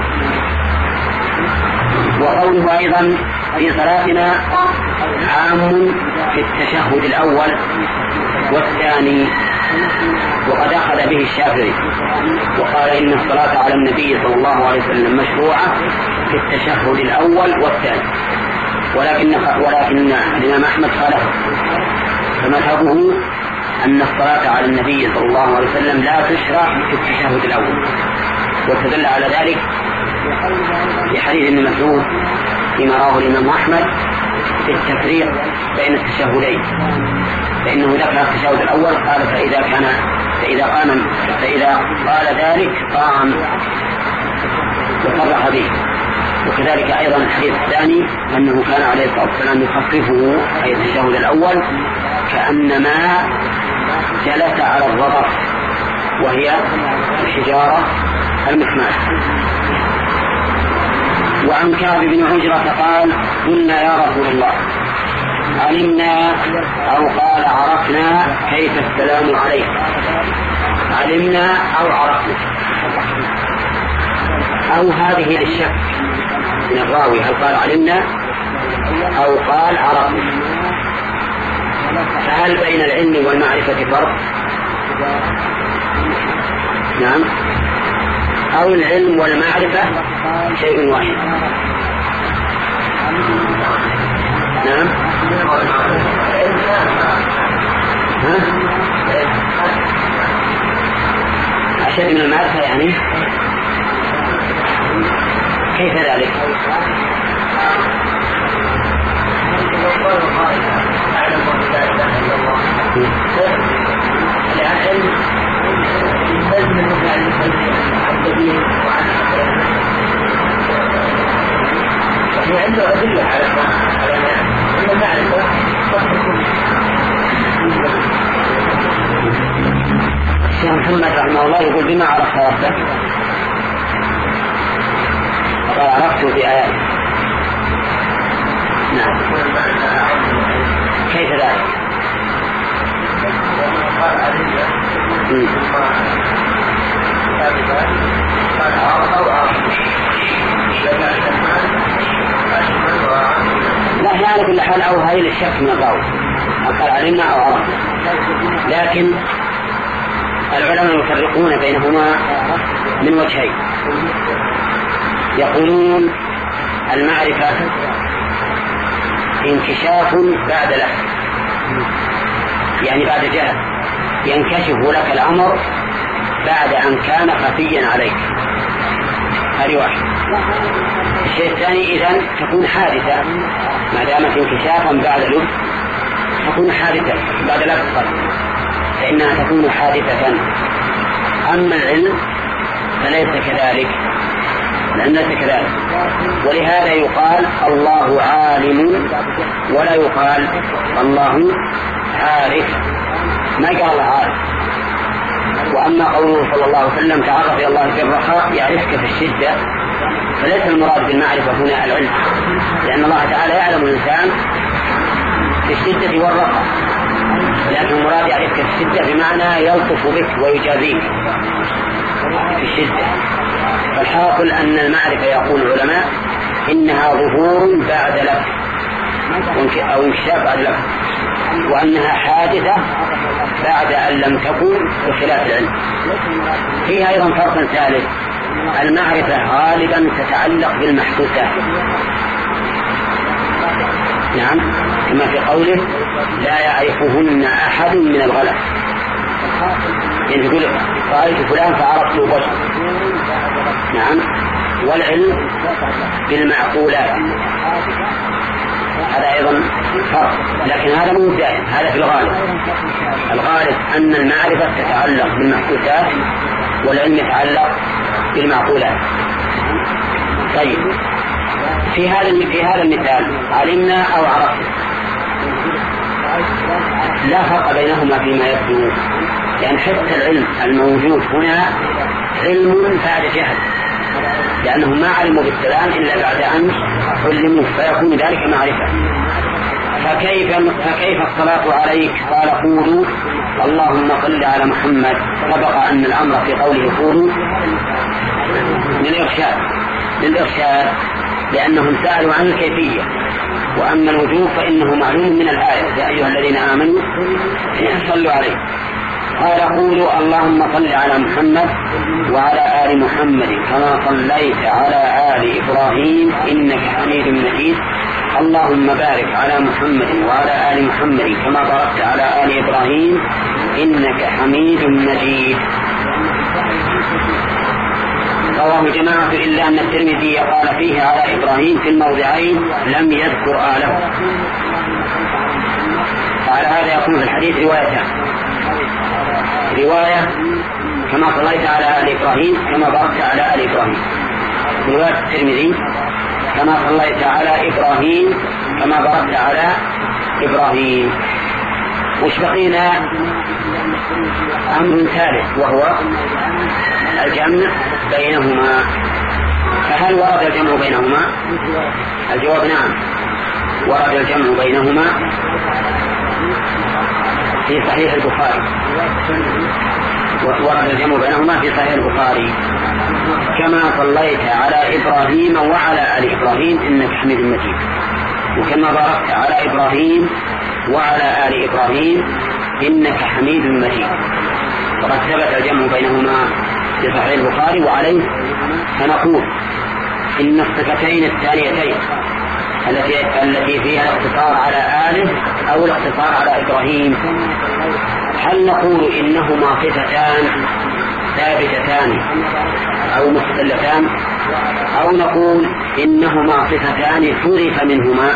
وقوله أيضا في صلاتنا عام في التشهد الأول والثاني، وقد أخذ به الشافعي وقال إن الصلاة على النبي صلى الله عليه وسلم مشروعة في التشهد الأول والثاني، ولكن ولكن الإمام أحمد خالفه، فمذهبه أن الصلاة على النبي صلى الله عليه وسلم لا تشرع في التشهد الأول، واستدل على ذلك بحديث ابن مسعود فيما رواه الإمام أحمد في التفريق بين التشهدين، فإنه ذكر التشهد الأول قال فإذا كان فإذا قام فإذا قال ذلك قام وصرح به. وكذلك أيضا الحديث الثاني أنه كان عليه الصلاة والسلام يخففه أي التشهد الأول كأنما جلس على الرضف وهي الحجارة المحماة. وعن كعب بن عجرة قال قلنا يا رسول الله علمنا أو قال عرفنا كيف السلام عليك، علمنا أو عرفنا، أو هذه للشك من الراوي هل قال علمنا أو قال عرفنا، فهل بين العلم والمعرفة فرق؟ نعم، أو العلم والمعرفة شيء واحد؟ نعم، ها؟ أشد من المعرفة يعني كيف ذلك؟ العلم لازم المفعل الدليل وعن في عنده أدلة على أن المعرفة الشيخ محمد رحمه الله يقول بما عرفت ربك قال عرفته في آيات. نعم، كيف ذلك؟ لا لا على كل حال أو هاي للشك من الراوي قال علمنا أو عرفنا، لكن العلماء يفرقون بينهما من وجهين. يقولون المعرفة انكشاف بعد لفظ، يعني بعد جهل ينكشف لك الأمر بعد أن كان خفيا عليك. هذه واحد. الشيء الثاني إذن تكون حادثة ما دامت انكشافا بعد لبس تكون حادثة بعد لبس فإنها تكون حادثة. أما العلم فليس كذلك ليس كذلك ولهذا يقال الله عالم ولا يقال الله عارف، ما قال الله عارف. وأما قوله صلى الله عليه وسلم تعرف إلى الله في الرخاء يعرفك في الشدة، فليس المراد بالمعرفة هنا العلم، لأن الله تعالى يعلم الإنسان في الشدة والرخاء، لكن المراد يعرفك في الشدة بمعنى يلطف بك ويجازيك في الشدة. فالحاصل أن المعرفة يقول العلماء إنها ظهور بعد لبس أو انكشاف بعد لبس، وأنها حادثة بعد أن لم تكن بخلاف العلم. فيها أيضا فرق ثالث، المعرفة غالبا تتعلق بالمحسوسات، نعم، كما في قوله لا يعرفهن أحد من الغلط، يعني تقول رأيت فلان فعرفت بشر، نعم. والعلم بالمعقولات هذا أيضا فرق، لكن هذا مو دائم، هذا في الغالب. الغالب أن المعرفة تتعلق بالمحسوسات والعلم يتعلق بالمعقولات. طيب في هذا في هذا المثال علمنا أو عرفنا لا فرق بينهما فيما يبدو، يعني حتى العلم الموجود هنا علم بعد جهل، لأنهم ما علموا بالسلام إلا بعد أن علموا، فيكون ذلك معرفة. فكيف فكيف الصلاة عليك؟ قال قولوا اللهم صل على محمد. سبق أن الأمر في قوله قولوا للإرشاد للإرشاد لأنهم سألوا عن الكيفية، وأما الوجوب فإنه معلوم من الآية يا أيها الذين آمنوا صلوا عليه. قال قولوا اللهم صل على محمد وعلى آل محمد كما صليت على آل إبراهيم إنك حميد مجيد. اللهم بارك على محمد وعلى آل محمد كما باركت على آل إبراهيم إنك حميد مجيد. رواه جماعة إلا أن الترمذي قال فيه على إبراهيم في الموضعين لم يذكر آله. على هذا يكون في الحديث روايتان، رواية كما صليت على آل إبراهيم كما باركت على آل إبراهيم، رواية الترمذي كما صليت على إبراهيم كما باركت على إبراهيم. وش بقينا؟ أمر ثالث وهو الجمع بينهما. فهل ورد الجمع بينهما؟ الجواب نعم، ورد الجمع بينهما في صحيح البخاري، ورد الجمع بينهما في صحيح البخاري كما صليت على إبراهيم وعلى آل إبراهيم إنك حميد مجيد، وكما باركت على إبراهيم وعلى آل إبراهيم إنك حميد مجيد. وقد ثبت الجمع بينهما في صحيح البخاري، وعليه فنقول إن الصفتين الثانيتين التي التي فيها الاقتصار على آله أو الاقتصار على إبراهيم، هل نقول إنهما صفتان ثابتتان أو مختلفتان، أو نقول إنهما صفتان حذف منهما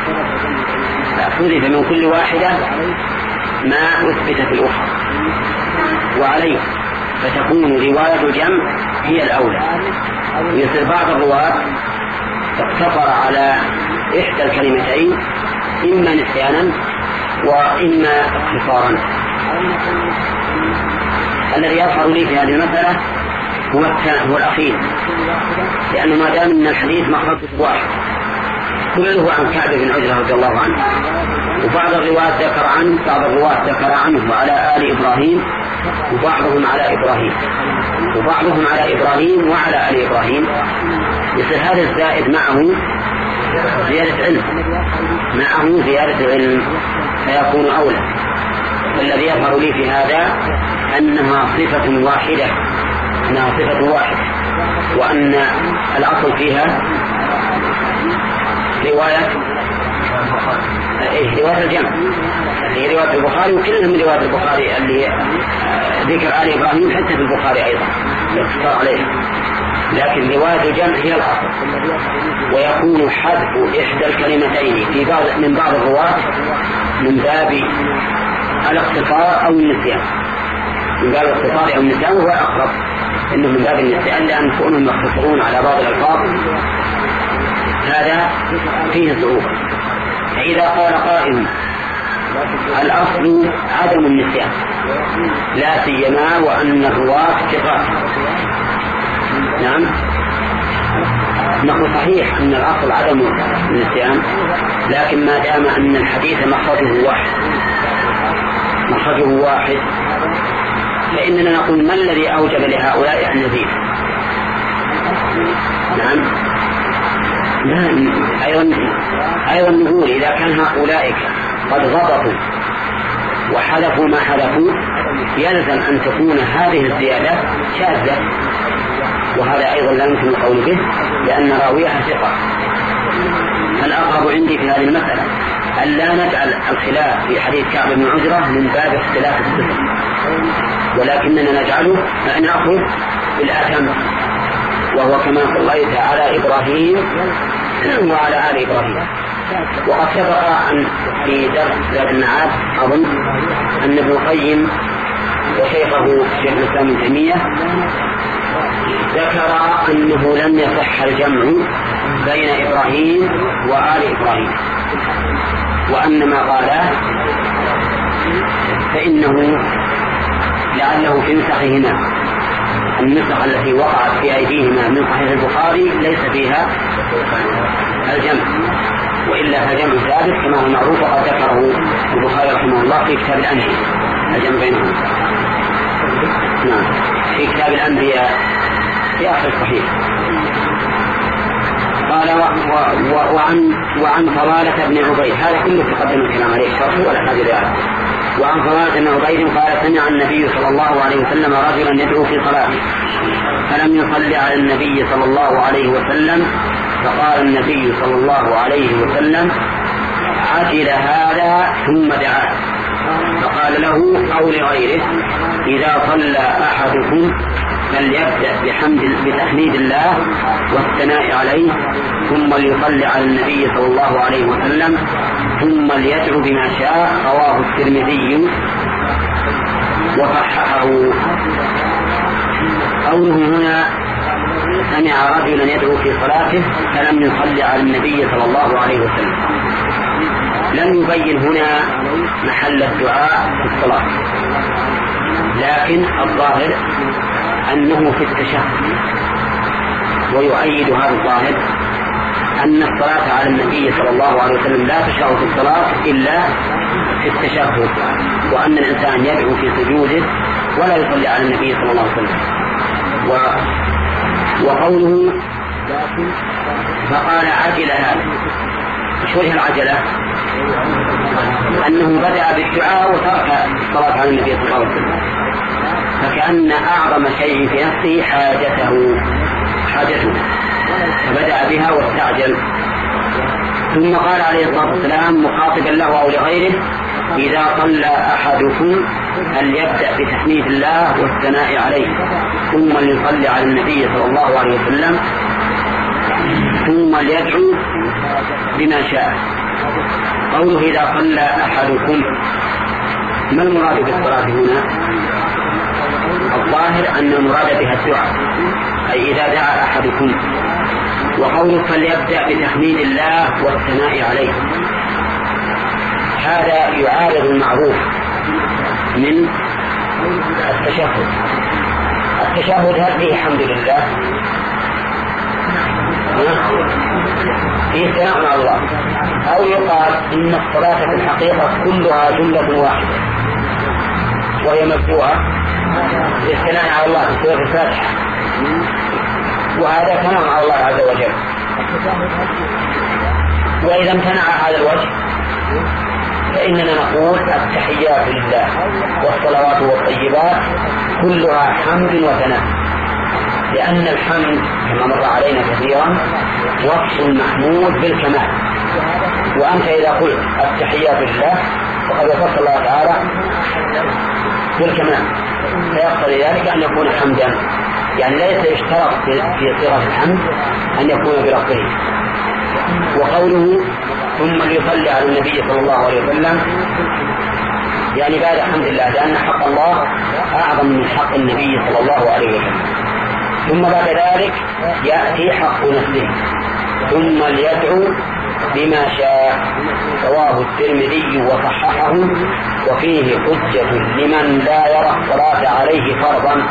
حذف من كل واحدة ما أثبت في الأخرى؟ وعليه فتكون رواية الجمع هي الأولى. يصير بعض الرواة اقتصر على إحدى الكلمتين إما نسيانا وإما اختصارا. الذي يظهر لي في هذه المسألة هو هو الأخير، لأنه ما دام من الحديث مخرج واحد كله عن كعب بن عجرة رضي الله عنه، وبعض الرواة ذكر عنه بعض الرواة ذكر عنه وعلى آل إبراهيم، وبعضهم على إبراهيم وبعضهم على إبراهيم وعلى آل إبراهيم. يصير هذا الزائد معه زيادة علم معه زيادة علم فيكون أولى. الذي يظهر لي في هذا أنها صفة واحدة أنها صفة واحدة وأن الأصل فيها رواية رواية هذا الجمع في رواية البخاري، وكلهم من رواية البخاري اللي ذكر آل إبراهيم حتى في البخاري أيضا الاقتصار عليه، لكن رواية الجمع هي الأصل. ويكون حذف إحدى الكلمتين في بعض من بعض الرواة من باب الاختصار أو النسيان، من باب الاختصار أو النسيان، وهو أقرب إنه من باب النسيان، لأن كونهم يختصرون على بعض الألفاظ هذا فيه صعوبة. فإذا قال قائل الأصل عدم النسيان، لا سيما وأن الرواة ثقات، نعم نقول صحيح أن الأصل عدم النسيان، لكن ما دام أن الحديث مخرجه واحد مخرجه واحد فإننا نقول ما الذي أوجب لهؤلاء أن يزيد؟ نعم لا أيضا أيضا نقول إذا كان هؤلاء قد ضبطوا وحلفوا ما حلفوا يلزم أن تكون هذه الزيادة شاذة، وهذا أيضا لا يمكن القول به لأن راويها ثقة. الأقرب عندي في هذه المسألة أن لا نجعل الخلاف في حديث كعب بن عجرة من باب اختلاف الصفة، ولكننا نجعله أن نأخذ بالأتم، وهو كما صليت على إبراهيم وعلى آل إبراهيم. وقد سبق أن في درس زاد المعاد أظن أن ابن القيم وشيخه شيخ الإسلام ابن تيمية ذكر أنه لم يصح الجمع بين إبراهيم وآل إبراهيم، وأن ما قاله فإنه لعله في نسخهما النسخ التي وقعت في أيديهما من صحيح البخاري ليس فيها الجمع، وإلا فجمع ثابت كما هو معروف، وقد ذكره البخاري رحمه الله في كتاب الأنبياء الجمع بينهم. نعم في كتاب الأنبياء في آخر الصحيح. قال و و وعن وعن فضالة بن عبيد، هذا كله تقدم الكلام عليه شرح ولا حاجة له. وعن فضالة بن عبيد قال سمع النبي صلى الله عليه وسلم رجلا يدعو في صلاته فلم يصلي على النبي صلى الله عليه وسلم، فقال النبي صلى الله عليه وسلم عجل هذا ثم دعاه، فقال له أو لغيره إذا صلى أحدكم فليبدأ بحمد بتحميد الله والثناء عليه ثم ليصلي على النبي صلى الله عليه وسلم ثم ليدعو بما شاء. رواه الترمذي وصححه. قوله هنا سمع رجلا يدعو في صلاته فلم يصلي على النبي صلى الله عليه وسلم، لم يبين هنا محل الدعاء في الصلاة، لكن الظاهر أنه في التشهد، ويؤيد هذا الظاهر أن الصلاة على النبي صلى الله عليه وسلم لا تشرع في الصلاة إلا في التشهد، وأن الإنسان يدعو في سجوده ولا يصلي على النبي صلى الله عليه وسلم. و... وقوله فقال عجل هذا، شو هي العجلة؟ أنه بدأ بالدعاء وترك الصلاة على النبي صلى الله عليه وسلم، فكأن أعظم شيء في نفسه حاجته حاجته فبدأ بها واستعجل. ثم قال عليه الصلاة والسلام مخاطبا له أو لغيره إذا صلى أحدكم فليبدأ بتحميد الله والثناء عليه ثم ليصلي على النبي صلى الله عليه وسلم ثم ليدعو بما شاء. قوله إذا صلى أحدكم، ما المراد بالصلاة هنا؟ الظاهر أن المراد بها الدعاء، أي إذا دعا أحدكم. وقوله فليبدأ بتحميد الله والثناء عليه، هذا يعارض المعروف من التشهد. التشهد هل فيه حمد لله؟ فيه ثناء على الله، أو يقال إن الصلاة في الحقيقة كلها جملة واحدة وهي مبدوءة بالثناء على الله في سورة الفاتحة، وهذا ثناء على الله عز وجل. وإذا امتنع هذا الوجه فإننا نقول التحيات لله والصلوات والطيبات كلها حمد وثناء، لأن الحمد كما مر علينا كثيرا وصف المحمود بالكمال، وأنت إذا قلت التحيات لله فقد وصفت الله تعالى بالكمال، فيقتضي ذلك أن يكون حمدا، يعني ليس يشترط في صيغة الحمد أن يكون بلفظه. وقوله ثم ليصلي على النبي صلى الله عليه وسلم يعني بعد حمد الله، لأن حق الله أعظم من حق النبي صلى الله عليه وسلم. ثم بعد ذلك يأتي حق نفسه، ثم ليدعو بما شاء. رواه الترمذي وصححه، وفيه حجة لمن لا يرى الصلاة عليه فرضا،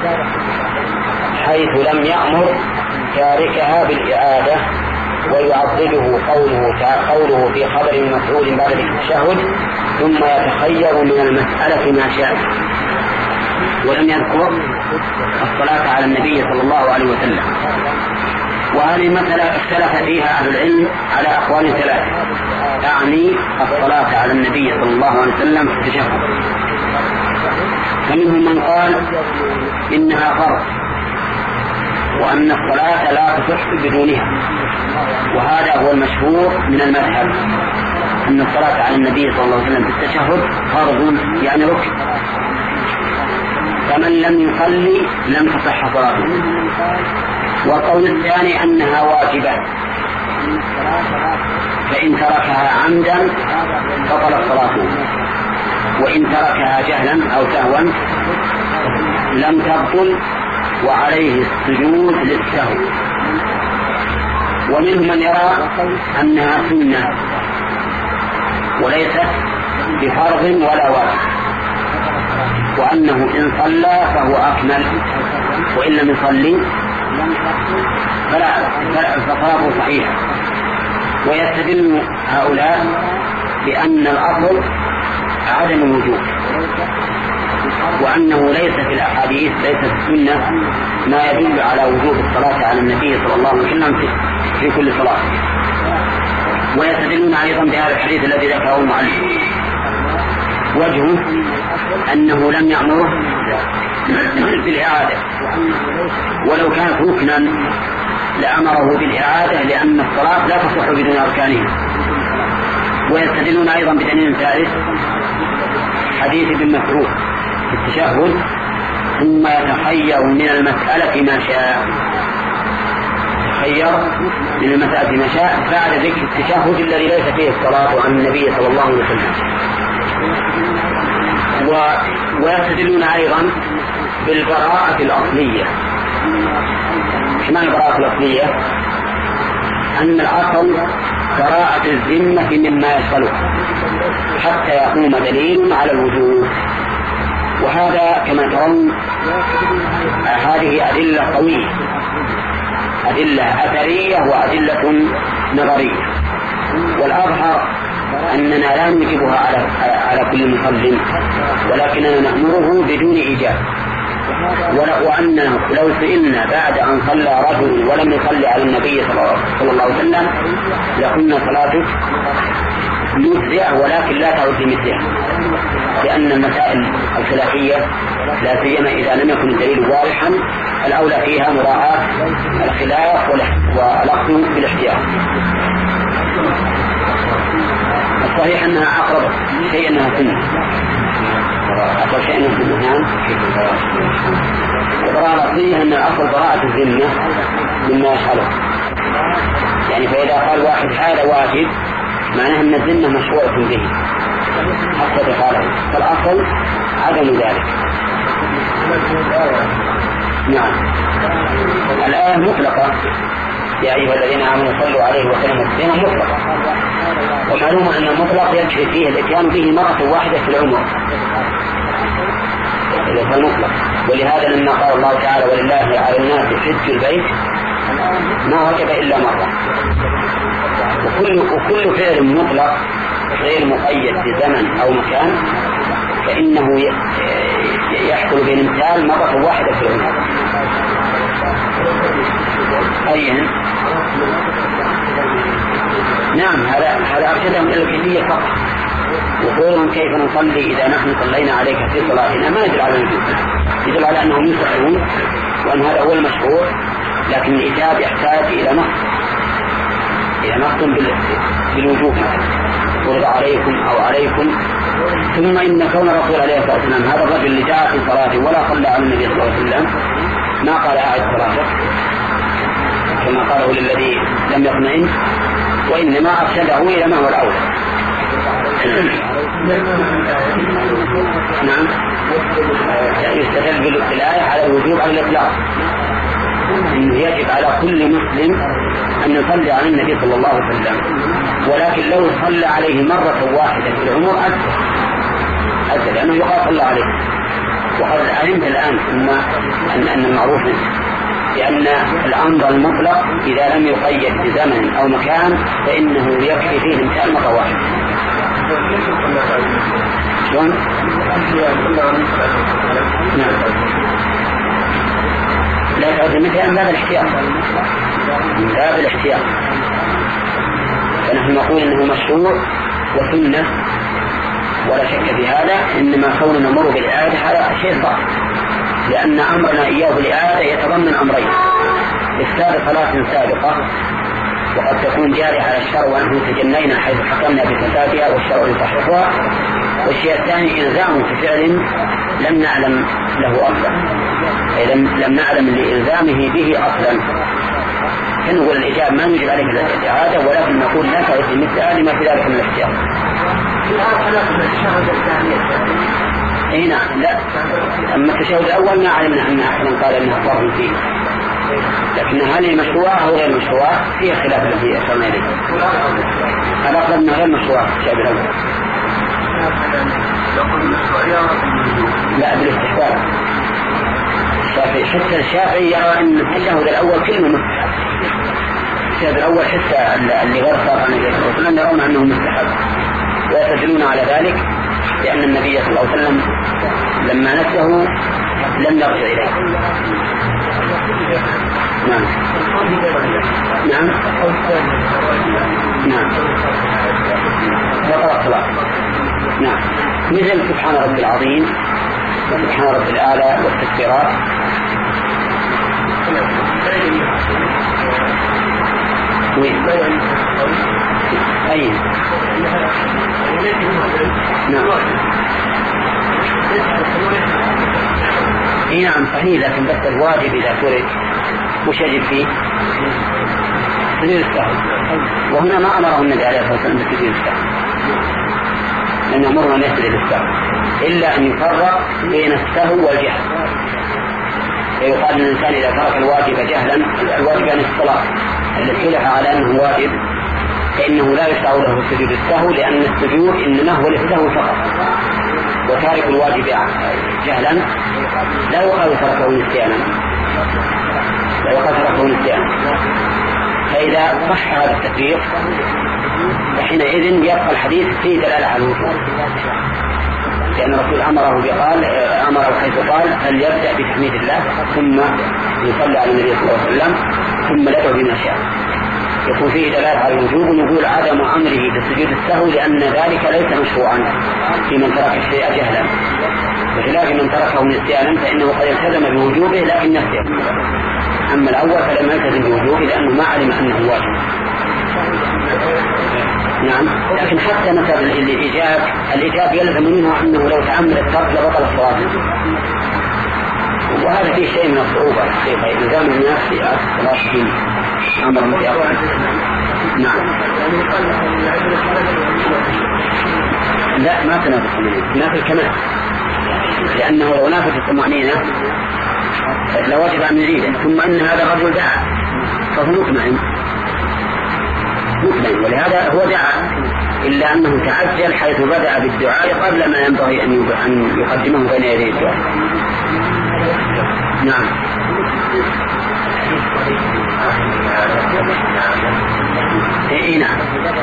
حيث لم يأمر تاركها بالإعادة. ويعضده قوله قوله في خبر مفعول بعد التشهد ثم يتخير من المسألة ما شاء، ولم يذكر الصلاة على النبي صلى الله عليه وسلم. وهذه المسألة اختلف فيها أهل العلم على أقوال ثلاثة، تعني الصلاة على النبي صلى الله عليه وسلم في التشهد. فمنهم من قال إنها فرض، وأن الصلاة لا تصح بدونها، وهذا هو المشهور من المذهب، أن الصلاة على النبي صلى الله عليه وسلم في التشهد فرض يعني ركن، فمن لم يصلي لم تصح صلاته. والقول الثاني أنها واجبة، فإن تركها عمدا بطلت صلاته، وإن تركها جهلا أو سهوا لم تبطل وعليه السجود للسهو. ومنهم من يرى أنها سنة وليست بفرض ولا واجب، وأنه إن صلى فهو أكمل، وإن لم يصلي فلا فصلاته صحيح. ويستدل هؤلاء بأن الأصل عدم الوجوب، وأنه ليس في الأحاديث ليس في السنة ما يدل على وجوب الصلاة على النبي صلى الله عليه وسلم في, في كل صلاة. ويستدلون أيضا بهذا الحديث الذي ذكره المؤلف، وجهه أنه لم يأمره بالإعادة، ولو كانت ركنا لأمره بالإعادة، لأن الصلاة لا تصح بدون أركانها. ويستدلون أيضا بدليل ثالث، حديث ابن مسعود في التشهد ثم يتخير من المسألة ما شاء، يتخير من المسألة ما شاء بعد ذكر التشهد الذي ليس فيه الصلاة عن النبي صلى الله عليه وسلم. و... ويستدلون أيضا بالبراءة الأصلية. ما البراءة الأصلية؟ أن الأصل براءة الذمة مما يشغله حتى يقوم دليل على الوجوب، وهذا كما ترون هذه أدلة قوية، أدلة أثرية وأدلة نظرية. والأظهر أننا لا نجيبها على على كل مصل، ولكننا نأمره بدون إيجاب. وأننا لو سئلنا بعد أن صلى رجل ولم يصلي على النبي صلى الله عليه وسلم لقلنا صلاته مجزئة، ولكن لا تعود بمثلها، لأن المسائل الخلافية لا سيما إذا لم يكن الدليل واضحا الأولى فيها مراعاة الخلاف والأخذ بالاحتياط. الصحيح أنها أقرب شيء أنها سنة، أقرب شيء أنها سنة. البراءة الأصلية أن الأصل براءة الذمة مما يشغله، يعني فإذا قال واحد هذا واجب معناه أن الذمة مشروعة به حتى تقاله، فالأصل عدم ذلك. نعم، الآية مطلقة يا أيها الذين آمنوا صلوا عليه وسلموا تسليما مطلقة، ومعلوم أن المطلق يكفي فيه الإتيان به مرة واحدة في العمر إذا المطلق. ولهذا لما قال الله تعالى ولله على الناس حج البيت ما وجب إلا مرة. وكل, وكل فعل مطلق غير مقيد بزمن أو مكان فإنه يحصل بالامتثال مرة واحدة في العمر. أيضا نعم، هذا هذا أرشدهم إلى الكيفية فقط. وقولهم كيف نصلي إذا نحن صلينا عليك في صلاتنا ما يدل على الوجوب، يدل على أنهم يصحون وأن هذا هو المشهور، لكن الإجابة يحتاج إلى نص إذا نختم بالوجوب فرض عليكم أو عليكم. ثم إن كون الرسول عليه الصلاة والسلام هذا الرجل اللي جاء في صلاة ولا صلى على النبي صلى الله عليه وسلم ما قال أعد صلاته كما قاله للذي لم يطمئن، وإنما أرشده إلى ما هو الأولى. نعم يستدل بالآية على الوجوب على الإطلاق، إنه يجب على كل مسلم أن يصلي على النبي صلى الله عليه وسلم، ولكن لو صلى عليه مرة واحدة في العمر أكثر أكثر لأنه يقال صلى عليه. وقد علمت الآن أن أن المعروف لأن الأمر المطلق إذا لم يقيد بزمن أو مكان فإنه يكفي فيه الإنسان مرة واحدة. شلون؟ نعم. لا تعد مثل من باب الاحتياط، من باب الاحتياط. فنحن نقول إنه مشروع وسنة ولا شك في هذا، إنما كوننا نمر بالإعادة هذا شيء صعب، لأن أمرنا إياه بالإعادة يتضمن أمرين: إفساد صلاة سابقة وقد تكون جارية على الشرع ونحن تجنينا حيث حكمنا بفسادها والشرع يصححها، والشيء الثاني إلزامه في فعل لم نعلم له أصلا، لم نعلم لإلزامه به أصلا. فنقول الإجابة ما نجب عليه الإعادة، ولكن نقول لا تعد مثل لما في ذلك من الاحتياط. اي نعم. لا، اما التشهد الاول ما علمنا ان احد قال انها فرض فيه، لكن هل هي مشروعه او غير مشروعه فيها خلاف الذي اشرنا اليه. الاقرب انها غير مشروعه التشهد الاول. لا، بالاستحباب. الشافعي حتى الشافعي يرى ان التشهد الاول كلمه مستحب. التشهد الاول حتى اللي غير صار عن النبي صلى الله عليه وسلم يرون انه مستحب، ويستدلون على ذلك لأن النبي صلى الله عليه وسلم لما نسه لم يرجع إليه. نعم نعم نعم بطل الصلاة. نعم، مثل سبحان ربي العظيم وسبحان ربي الأعلى والتكبيرات. وين؟ أي نعم. اي نعم صحيح، لكن بس الواجب اذا ترك وش يجب فيه؟ سجود السهو، وهنا ما امره النبي عليه الصلاه والسلام بسجود السهو، لان امرنا ليس للسهو الا ان يفرق بين السهو والجهل. فيقال للانسان اذا ترك الواجب جهلا، الواجب عن الصلاه التي اختلف على انه واجب، فإنه لا يشرع له سجود السهو، لأن السجود إنما هو للسهو فقط، وتارك الواجب جهلا لا يقال تركه نسيانا، لا يقال تركه نسيانا. فإذا صح هذا التفريق فحينئذ يبقى الحديث فيه دلالة على الوجوب، لأن الرسول أمره بقال أمره حيث قال فليبدأ بتحميد الله ثم يصلي على النبي صلى الله عليه وسلم ثم يدعو بما شاء، يكون فيه دلالة على الوجوب. ونقول عدم أمره بسجود السهو لأن ذلك ليس مشروعا في من ترك الشيء جهلا، بخلاف من تركه نسيانا فإنه قد التزم بوجوبه لكن نسيه. أما الأول فلم يلتزم بوجوبه لأنه ما علم أنه واجب. نعم، لكن حتى مثلا الإجاب الإجاب يلزم منه أنه لو تعمد الترك لبطل الصلاة، وهذا فيه شيء من الصعوبة حقيقة إلزام الناس في الصلاة فيه أمر متأخر. نعم. لا، ما تنافس الطمأنينة، تنافس الكمال، لأنه لو نافس الطمأنينة لوجب أن يعيده. ثم أن هذا الرجل دعا فهو مطمئن مطمئن ولهذا هو دعا، إلا أنه تعجل حيث بدأ بالدعاء قبل ما ينبغي أن يقدمه بين يدي الدعاء. نعم. اي نعم.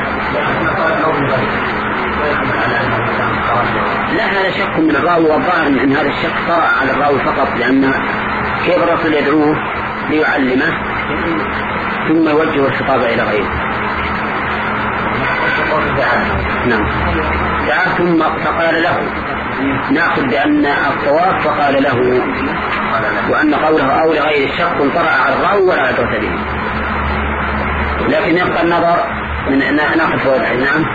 لا، هذا شك من الراوي، والظاهر ان هذا الشك طرأ على الراوي فقط، لان كيف الرسول يدعوه ليعلمه ثم يوجه الخطاب الى غيره. نعم، دعا ثم فقال له، نأخذ بأن الطواف فقال له، وأن قوله أو لغير الشك طرأ على الراوي ولا عبرة به. لكن يبقى النظر من ناخذ فوائد الحديث. نعم.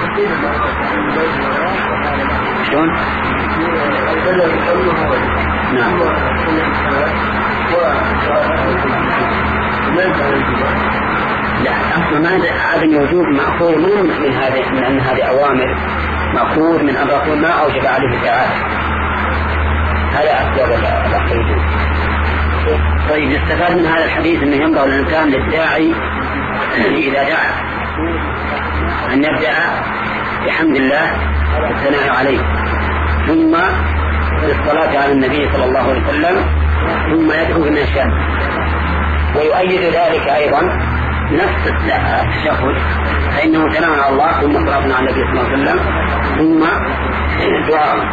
شلون؟ نعم. لا أصلا ما عدم الوجوب مأخوذ من هذه من أن هذه أوامر، مأخوذ من أن الرسول ما أوجب عليه فعال. هذا أسباب الأخير. طيب يستفاد من هذا الحديث أنه ينبغي الإنسان للداعي إذا دعا أن يبدأ بحمد الله والثناء عليه، ثم بالصلاة على النبي صلى الله عليه وسلم، ثم يدعو بما شاء. ويؤيد ذلك أيضا نفس التشهد، فإنه ثناء على الله ثم صلاة على النبي صلى الله عليه وسلم ثم دعاء.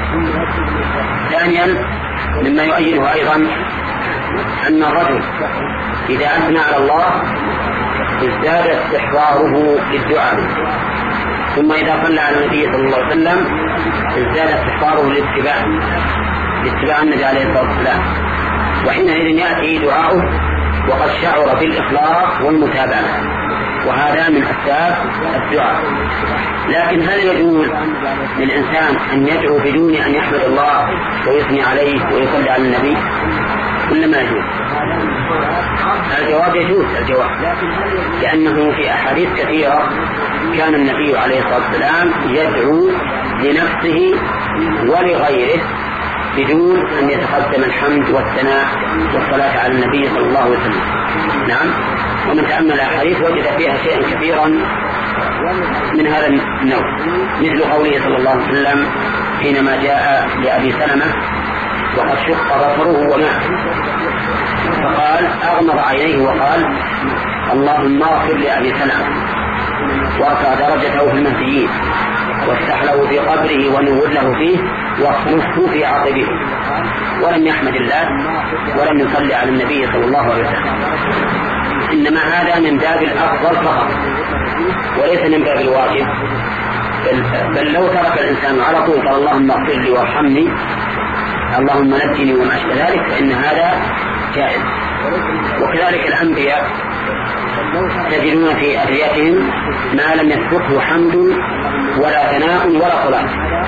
ثانيا مما يؤيده أيضا أن الرجل إذا أثنى على الله ازداد استحضاره للدعاء، ثم إذا صلى على النبي صلى الله عليه وسلم ازداد استحضاره للاتباع لاتباع النبي عليه الصلاة والسلام، وحينئذ يأتي دعاؤه وقد شعر بالإخلاص والمتابعة، وهذا من أسباب الدعاء. لكن هل يجوز للإنسان أن يدعو بدون أن يحمد الله ويثني عليه ويصلي على النبي ولا ما يجوز؟ الجواب يجوز الجواب، لأنه في أحاديث كثيرة كان النبي عليه الصلاة والسلام يدعو لنفسه ولغيره بدون أن يتقدم الحمد والثناء والصلاة على النبي صلى الله عليه وسلم. نعم. ومن تأمل الأحاديث وجد فيها شيئا كثيرا من هذا النوع، مثل قوله صلى الله عليه وسلم حينما جاء لأبي سلمة وقد شق بصره ومات، فقال أغمض عينيه وقال اللهم اغفر لأبي سلمة وارفع درجته في المهديين وافتح له في قبره ونور له فيه واخلفه في عقبه، ولم يحمد الله ولم يصلي على النبي صلى الله عليه وسلم. إنما هذا من باب الأفضل فقط وليس من باب الواجب، بل, بل لو ترك الإنسان على طول قال اللهم اغفر لي وارحمني اللهم نجني وما أشبه ذلك فإن هذا جائز. وكذلك الأنبياء تجدون في أدعيتهم ما لم يسبقه حمد ولا ثناء ولا صلاة،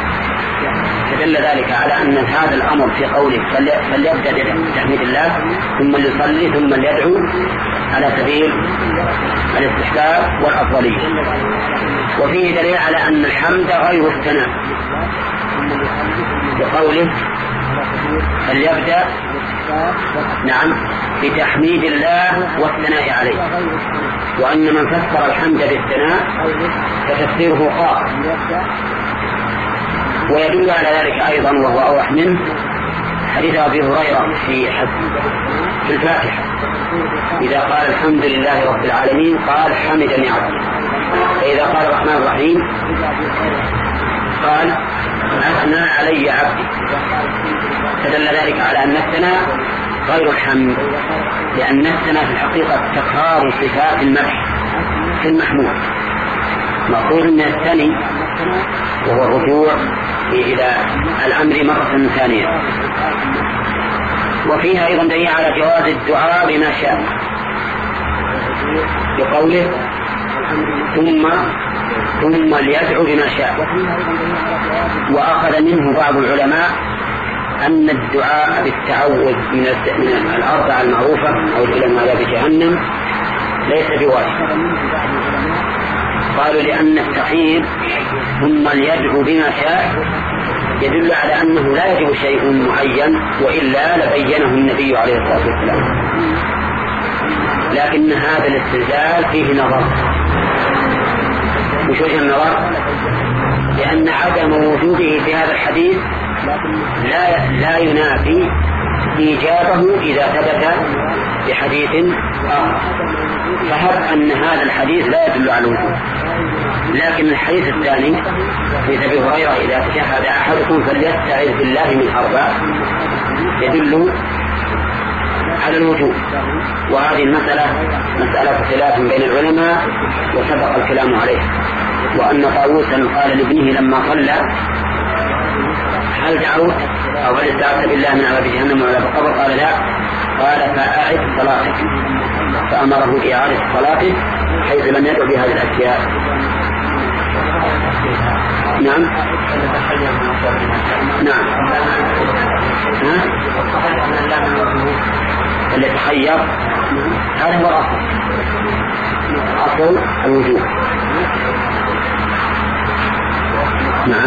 فدل ذلك على أن هذا الأمر في قوله فليبدأ بتحميد الله ثم ليصلي ثم ليدعو على سبيل الاستحباب والأفضلية. وفيه دليل على أن الحمد غير الثناء بقوله فليبدأ نعم بتحميد الله والثناء عليه، وأن من فسر الحمد بالثناء فتفسيره خاص. ويدل على ذلك أيضا وهو أوضح منه حديث أبي هريرة في في الفاتحة إذا قال الحمد لله رب العالمين قال حمدني عبدي، فإذا قال الرحمن الرحيم قال أثنى علي عبدي، فدل ذلك على أن الثناء غير الحمد، لأن الثناء في الحقيقة تكرار صفات المدح في المحمود مأخوذ من الثاني وهو الرجوع إلى الأمر مرة ثانية. وفيها أيضا دليل على جواز الدعاء بما شاء بقوله ثم ثم ليدعو بما شاء. وأخذ منه بعض العلماء أن الدعاء بالتعوذ من الأربعة المعروفة أو إلى عذاب جهنم ليس بواجب، قالوا لأن التخيير ثم ليدعو بما شاء يدل على أنه لا يجب شيء معين، وإلا لبينه النبي عليه الصلاة والسلام. لكن هذا الاستدلال فيه نظر. مش وجه النظر؟ لأن عدم وجوده في هذا الحديث لا, لا ينافي إيجابه إذا ثبت بحديث آخر، فهب أن هذا الحديث لا يدل على الوجوب. لكن الحديث الثاني في أبي هريرة إذا تشهد أحدكم فليستعذ بالله من أربع يدل على الوجوب. وهذه المسألة مسألة خلاف بين العلماء وسبق الكلام عليه. وأن طاووسا قال لابنه لما صلى هل دعوت أو هل استعذت بالله من عذاب جهنم وعذاب القبر؟ قال لا، قال فأعد صلاتك، فأمره بإعادة صلاته حيث لم يدع بهذه الأشياء. نعم نعم ها؟ اللي تخير هذا هو الأصل، أصل الوجوب. نعم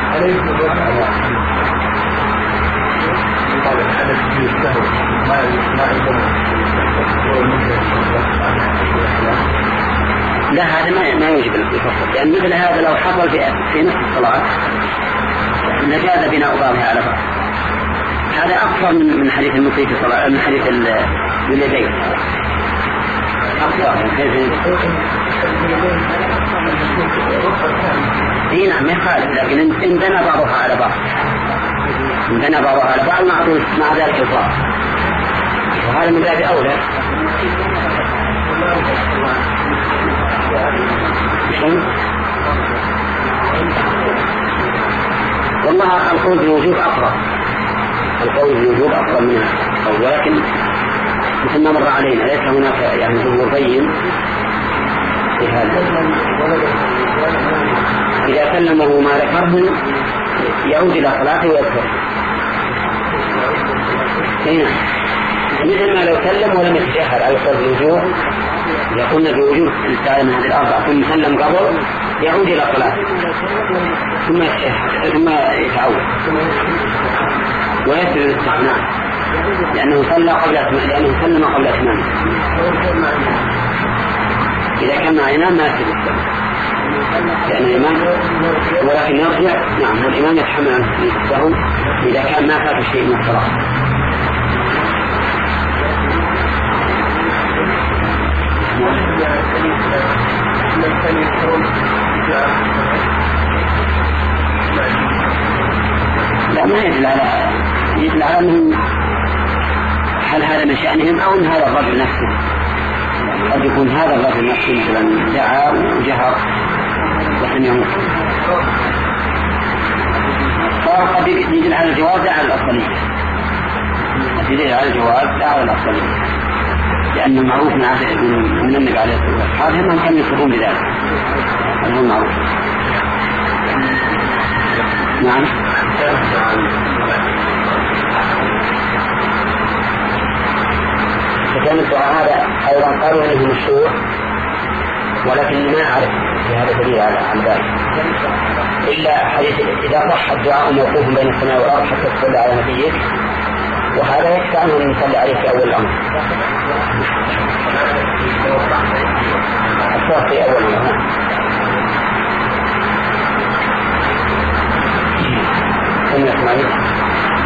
لا هذا ما ما يوجب الفصل، لأن مثل هذا لو حصل في في نصف الصلاة لجاز بناء بعضها على بعض. هذا أكثر من من حديث المصيب في الصلاة، من حديث اليدين أكثر من حديث. إيه نعم ما يخالف، لكن إن بنى بعضها على بعض، إن بنى بعضها على بعض مع ذلك الفرق، وهذا من باب أولى. والله القول بالوجوب أقرب، القول بالوجوب أقرب منها، ولكن مثل ما مر علينا ليس هناك يعني ظهور بين في هذا. إذا سلمه ما ذكره يعود إلى صلاته ويذكر، هنا مثل ما لو سلم ولم يتشهد على القول بالوجوب، يقولنا بوجوب السالم هذه الأربعة ثم سلم قبل يعود إلى صلاته ثم يتشهد ثم يتعود ويسر الاستثناء لأنه صلى قبل لأنه سلم قبل إتمامه. إذا كان مع إمام ما يسر لأن الإمام ولكن يرجع. نعم الإمام يتحمل عنه السهو إذا كان ما فات شيء من الصلاة. لا ما يدل على يدل على أنهم هل هذا من شأنهم أو أن هذا الرجل نفسه. قد يكون هذا الرجل نفسه مثلا دعا وجهر وسمعه، فقد يدل على الجواز لا على الأصلية، يدل على الجواز لا على الأصلية، لأنه معروف من من النبي عليه الصلاة والسلام هذا هم كانوا يصرون بذلك، هذا هو معروف. نعم فكان الدعاء هذا أيضا قالوا أنه مشروع، ولكن ما أعرف بهذا دليل على ذلك إلا حديث إذا صح الدعاء موقوف بين السماء والأرض حتى تصلي على نبيك، وهذا يكفي عنه أن يصلي عليه في أول الأمر الصلاة في أول الأمر. ثم يسمعين